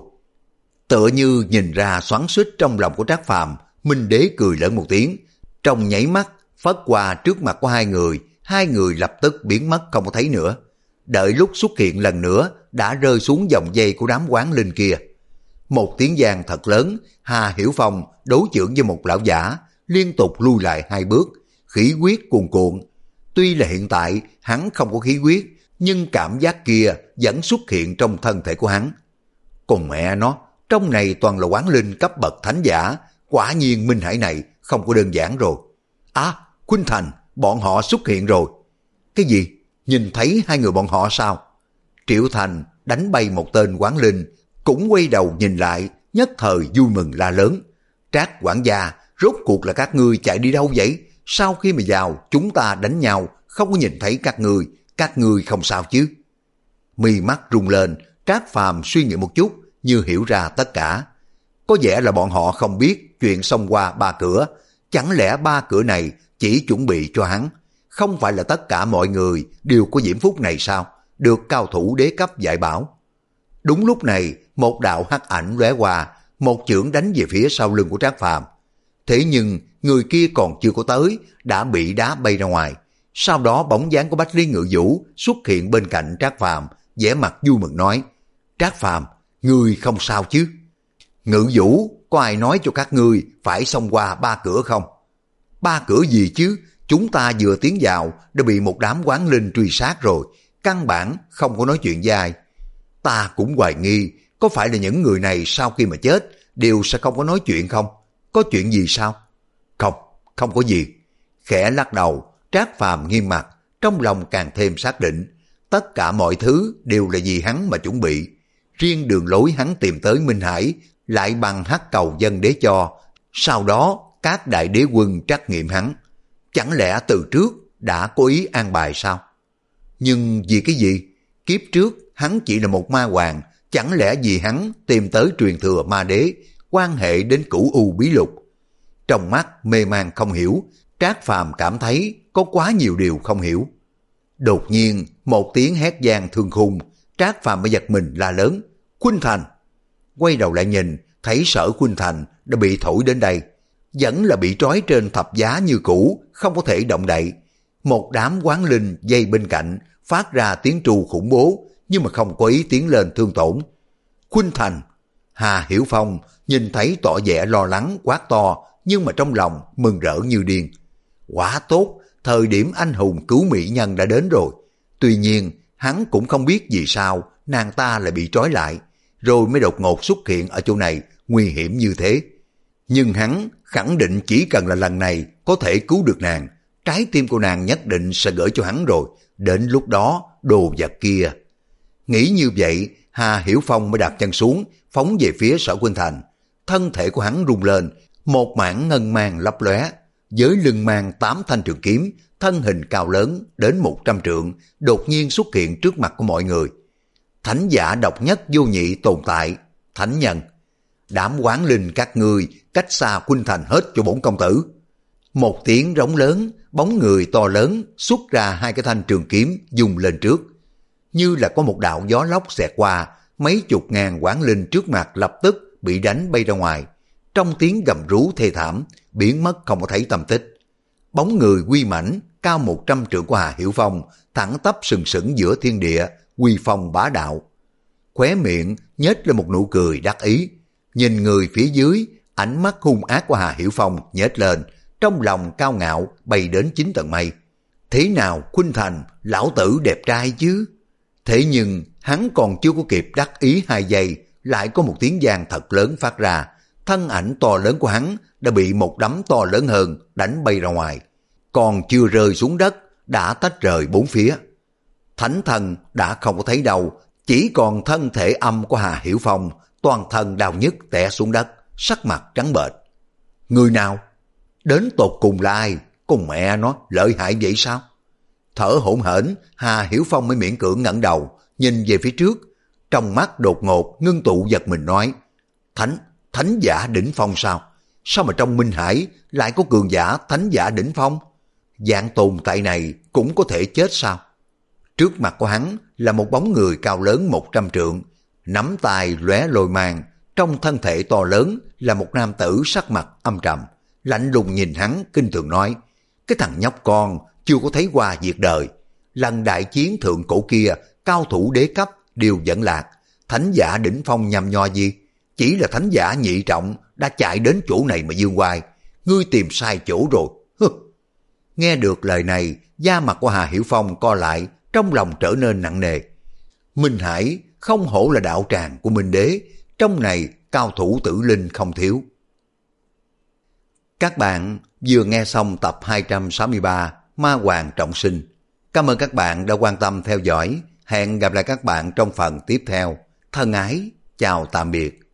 Tựa như nhìn ra xoắn xuýt trong lòng của Trác Phàm, Minh Đế cười lớn một tiếng, trong nháy mắt phất qua trước mặt của hai người, hai người lập tức biến mất không có thấy nữa. Đợi lúc xuất hiện lần nữa đã rơi xuống vòng dây của đám quán linh kia. Một tiếng vang thật lớn, Hà Hiểu Phong đối chưởng với một lão giả, liên tục lui lại hai bước, khí huyết cuồn cuộn. Tuy là hiện tại hắn không có khí huyết, nhưng cảm giác kia vẫn xuất hiện trong thân thể của hắn. Còn mẹ nó, trong này toàn là quán linh cấp bậc thánh giả, quả nhiên Minh Hải này không có đơn giản rồi. À, Khuynh Thành, bọn họ xuất hiện rồi. Cái gì? Nhìn thấy hai người bọn họ sao? Triệu Thành đánh bay một tên quán linh, cũng quay đầu nhìn lại, nhất thời vui mừng la lớn. Trác quản gia, rốt cuộc là các ngươi chạy đi đâu vậy? Sau khi mà vào, chúng ta đánh nhau, không có nhìn thấy các ngươi, các ngươi không sao chứ? Mi mắt rung lên, Trác Phàm suy nghĩ một chút, như hiểu ra tất cả. Có vẻ là bọn họ không biết chuyện xông qua ba cửa, chẳng lẽ ba cửa này chỉ chuẩn bị cho hắn? Không phải là tất cả mọi người đều có diễm phúc này sao? Được cao thủ đế cấp dạy bảo. Đúng lúc này, một đạo hắc ảnh lóe qua, một chưởng đánh về phía sau lưng của Trác Phàm. Thế nhưng người kia còn chưa có tới, đã bị đá bay ra ngoài. Sau đó bóng dáng của Bách Lý Ngự Vũ xuất hiện bên cạnh Trác Phàm, vẻ mặt vui mừng nói: Trác Phàm, ngươi không sao chứ? Ngự Vũ, có ai nói cho các ngươi phải xông qua ba cửa không? Ba cửa gì chứ? Chúng ta vừa tiến vào đã bị một đám quán linh truy sát rồi, căn bản không có nói chuyện với ai. Ta cũng hoài nghi, có phải là những người này sau khi mà chết đều sẽ không có nói chuyện không? Có chuyện gì sao? Không, không có gì. Khẽ lắc đầu, Trác Phàm nghiêm mặt, trong lòng càng thêm xác định, tất cả mọi thứ đều là vì hắn mà chuẩn bị. Riêng đường lối hắn tìm tới Minh Hải lại bằng hắc cầu dân đế cho, sau đó các đại đế quân trắc nghiệm hắn. Chẳng lẽ từ trước đã có ý an bài sao? Nhưng vì cái gì? Kiếp trước hắn chỉ là một ma hoàng, chẳng lẽ vì hắn tìm tới truyền thừa ma đế, quan hệ đến cửu u bí lục? Trong mắt mê man không hiểu, Trác Phàm cảm thấy có quá nhiều điều không hiểu. Đột nhiên một tiếng hét vang thương khung, Trác Phàm mới giật mình la lớn: Khuynh Thành! Quay đầu lại nhìn, thấy Sở Khuynh Thành đã bị thổi đến đây, vẫn là bị trói trên thập giá như cũ, không có thể động đậy. Một đám quán linh dây bên cạnh phát ra tiếng tru khủng bố, nhưng mà không có ý tiến lên thương tổn. Khuynh Thành! Hà Hiểu Phong nhìn thấy tỏ vẻ lo lắng quát to, nhưng mà trong lòng mừng rỡ như điên. Quả tốt, thời điểm anh hùng cứu mỹ nhân đã đến rồi. Tuy nhiên hắn cũng không biết vì sao nàng ta lại bị trói lại, rồi mới đột ngột xuất hiện ở chỗ này nguy hiểm như thế. Nhưng hắn khẳng định chỉ cần là lần này có thể cứu được nàng, trái tim của nàng nhất định sẽ gửi cho hắn rồi, đến lúc đó đồ vật kia. Nghĩ như vậy, Hà Hiểu Phong mới đạp chân xuống, phóng về phía Sở Khuynh Thành. Thân thể của hắn rung lên, một mảng ngân mang lấp lóe, với lưng mang tám thanh trường kiếm, thân hình cao lớn đến một trăm trượng, đột nhiên xuất hiện trước mặt của mọi người. Thánh giả độc nhất vô nhị tồn tại, thánh nhân. Đám quán linh các ngươi cách xa Khuynh Thành hết cho bổn công tử. Một tiếng rống lớn, bóng người to lớn xuất ra hai cái thanh trường kiếm dùng lên trước. Như là có một đạo gió lốc xẹt qua, mấy chục ngàn quán linh trước mặt lập tức bị đánh bay ra ngoài. Trong tiếng gầm rú thê thảm, biến mất không có thấy tăm tích. Bóng người uy mãnh, cao một trăm trượng của Hà Hiểu Phong, thẳng tắp sừng sững giữa thiên địa, uy phong bá đạo. Khóe miệng nhếch lên một nụ cười đắc ý, nhìn người phía dưới, ánh mắt hung ác của Hà Hiểu Phong nhếch lên, trong lòng cao ngạo bay đến chín tầng mây. Thế nào Khuynh Thành, lão tử đẹp trai chứ? Thế nhưng hắn còn chưa có kịp đắc ý hai giây, lại có một tiếng vang thật lớn phát ra, thân ảnh to lớn của hắn đã bị một đấm to lớn hơn đánh bay ra ngoài, còn chưa rơi xuống đất đã tách rời bốn phía. Thánh thần đã không có thấy đâu, chỉ còn thân thể âm của Hà Hiểu Phong, toàn thân đau nhức té xuống đất, sắc mặt trắng bệch. Người nào? Đến tột cùng là ai? Con mẹ nó lợi hại vậy sao? Thở hổn hển, Hà Hiểu Phong mới miễn cưỡng ngẩng đầu, nhìn về phía trước, trong mắt đột ngột ngưng tụ giật mình nói: Thánh, thánh giả đỉnh phong sao? Sao mà trong Minh Hải lại có cường giả thánh giả đỉnh phong? Dạng tồn tại này cũng có thể chết sao? Trước mặt của hắn là một bóng người cao lớn một trăm trượng, nắm tay lóe lồi màng, trong thân thể to lớn là một nam tử sắc mặt âm trầm, lạnh lùng nhìn hắn kinh thường nói: cái thằng nhóc con chưa có thấy qua việc đời, lần đại chiến thượng cổ kia cao thủ đế cấp đều dẫn lạc, thánh giả đỉnh phong nhằm nho gì, chỉ là thánh giả nhị trọng đã chạy đến chỗ này mà dương oai, ngươi tìm sai chỗ rồi. Hừ. Nghe được lời này, da mặt của Hà Hiểu Phong co lại, trong lòng trở nên nặng nề. Minh Hải không hổ là đạo tràng của Minh Đế, trong này cao thủ tử linh không thiếu. Các bạn vừa nghe xong tập hai trăm sáu mươi ba Ma Hoàng Trọng Sinh. Cảm ơn các bạn đã quan tâm theo dõi. Hẹn gặp lại các bạn trong phần tiếp theo. Thân ái, chào tạm biệt.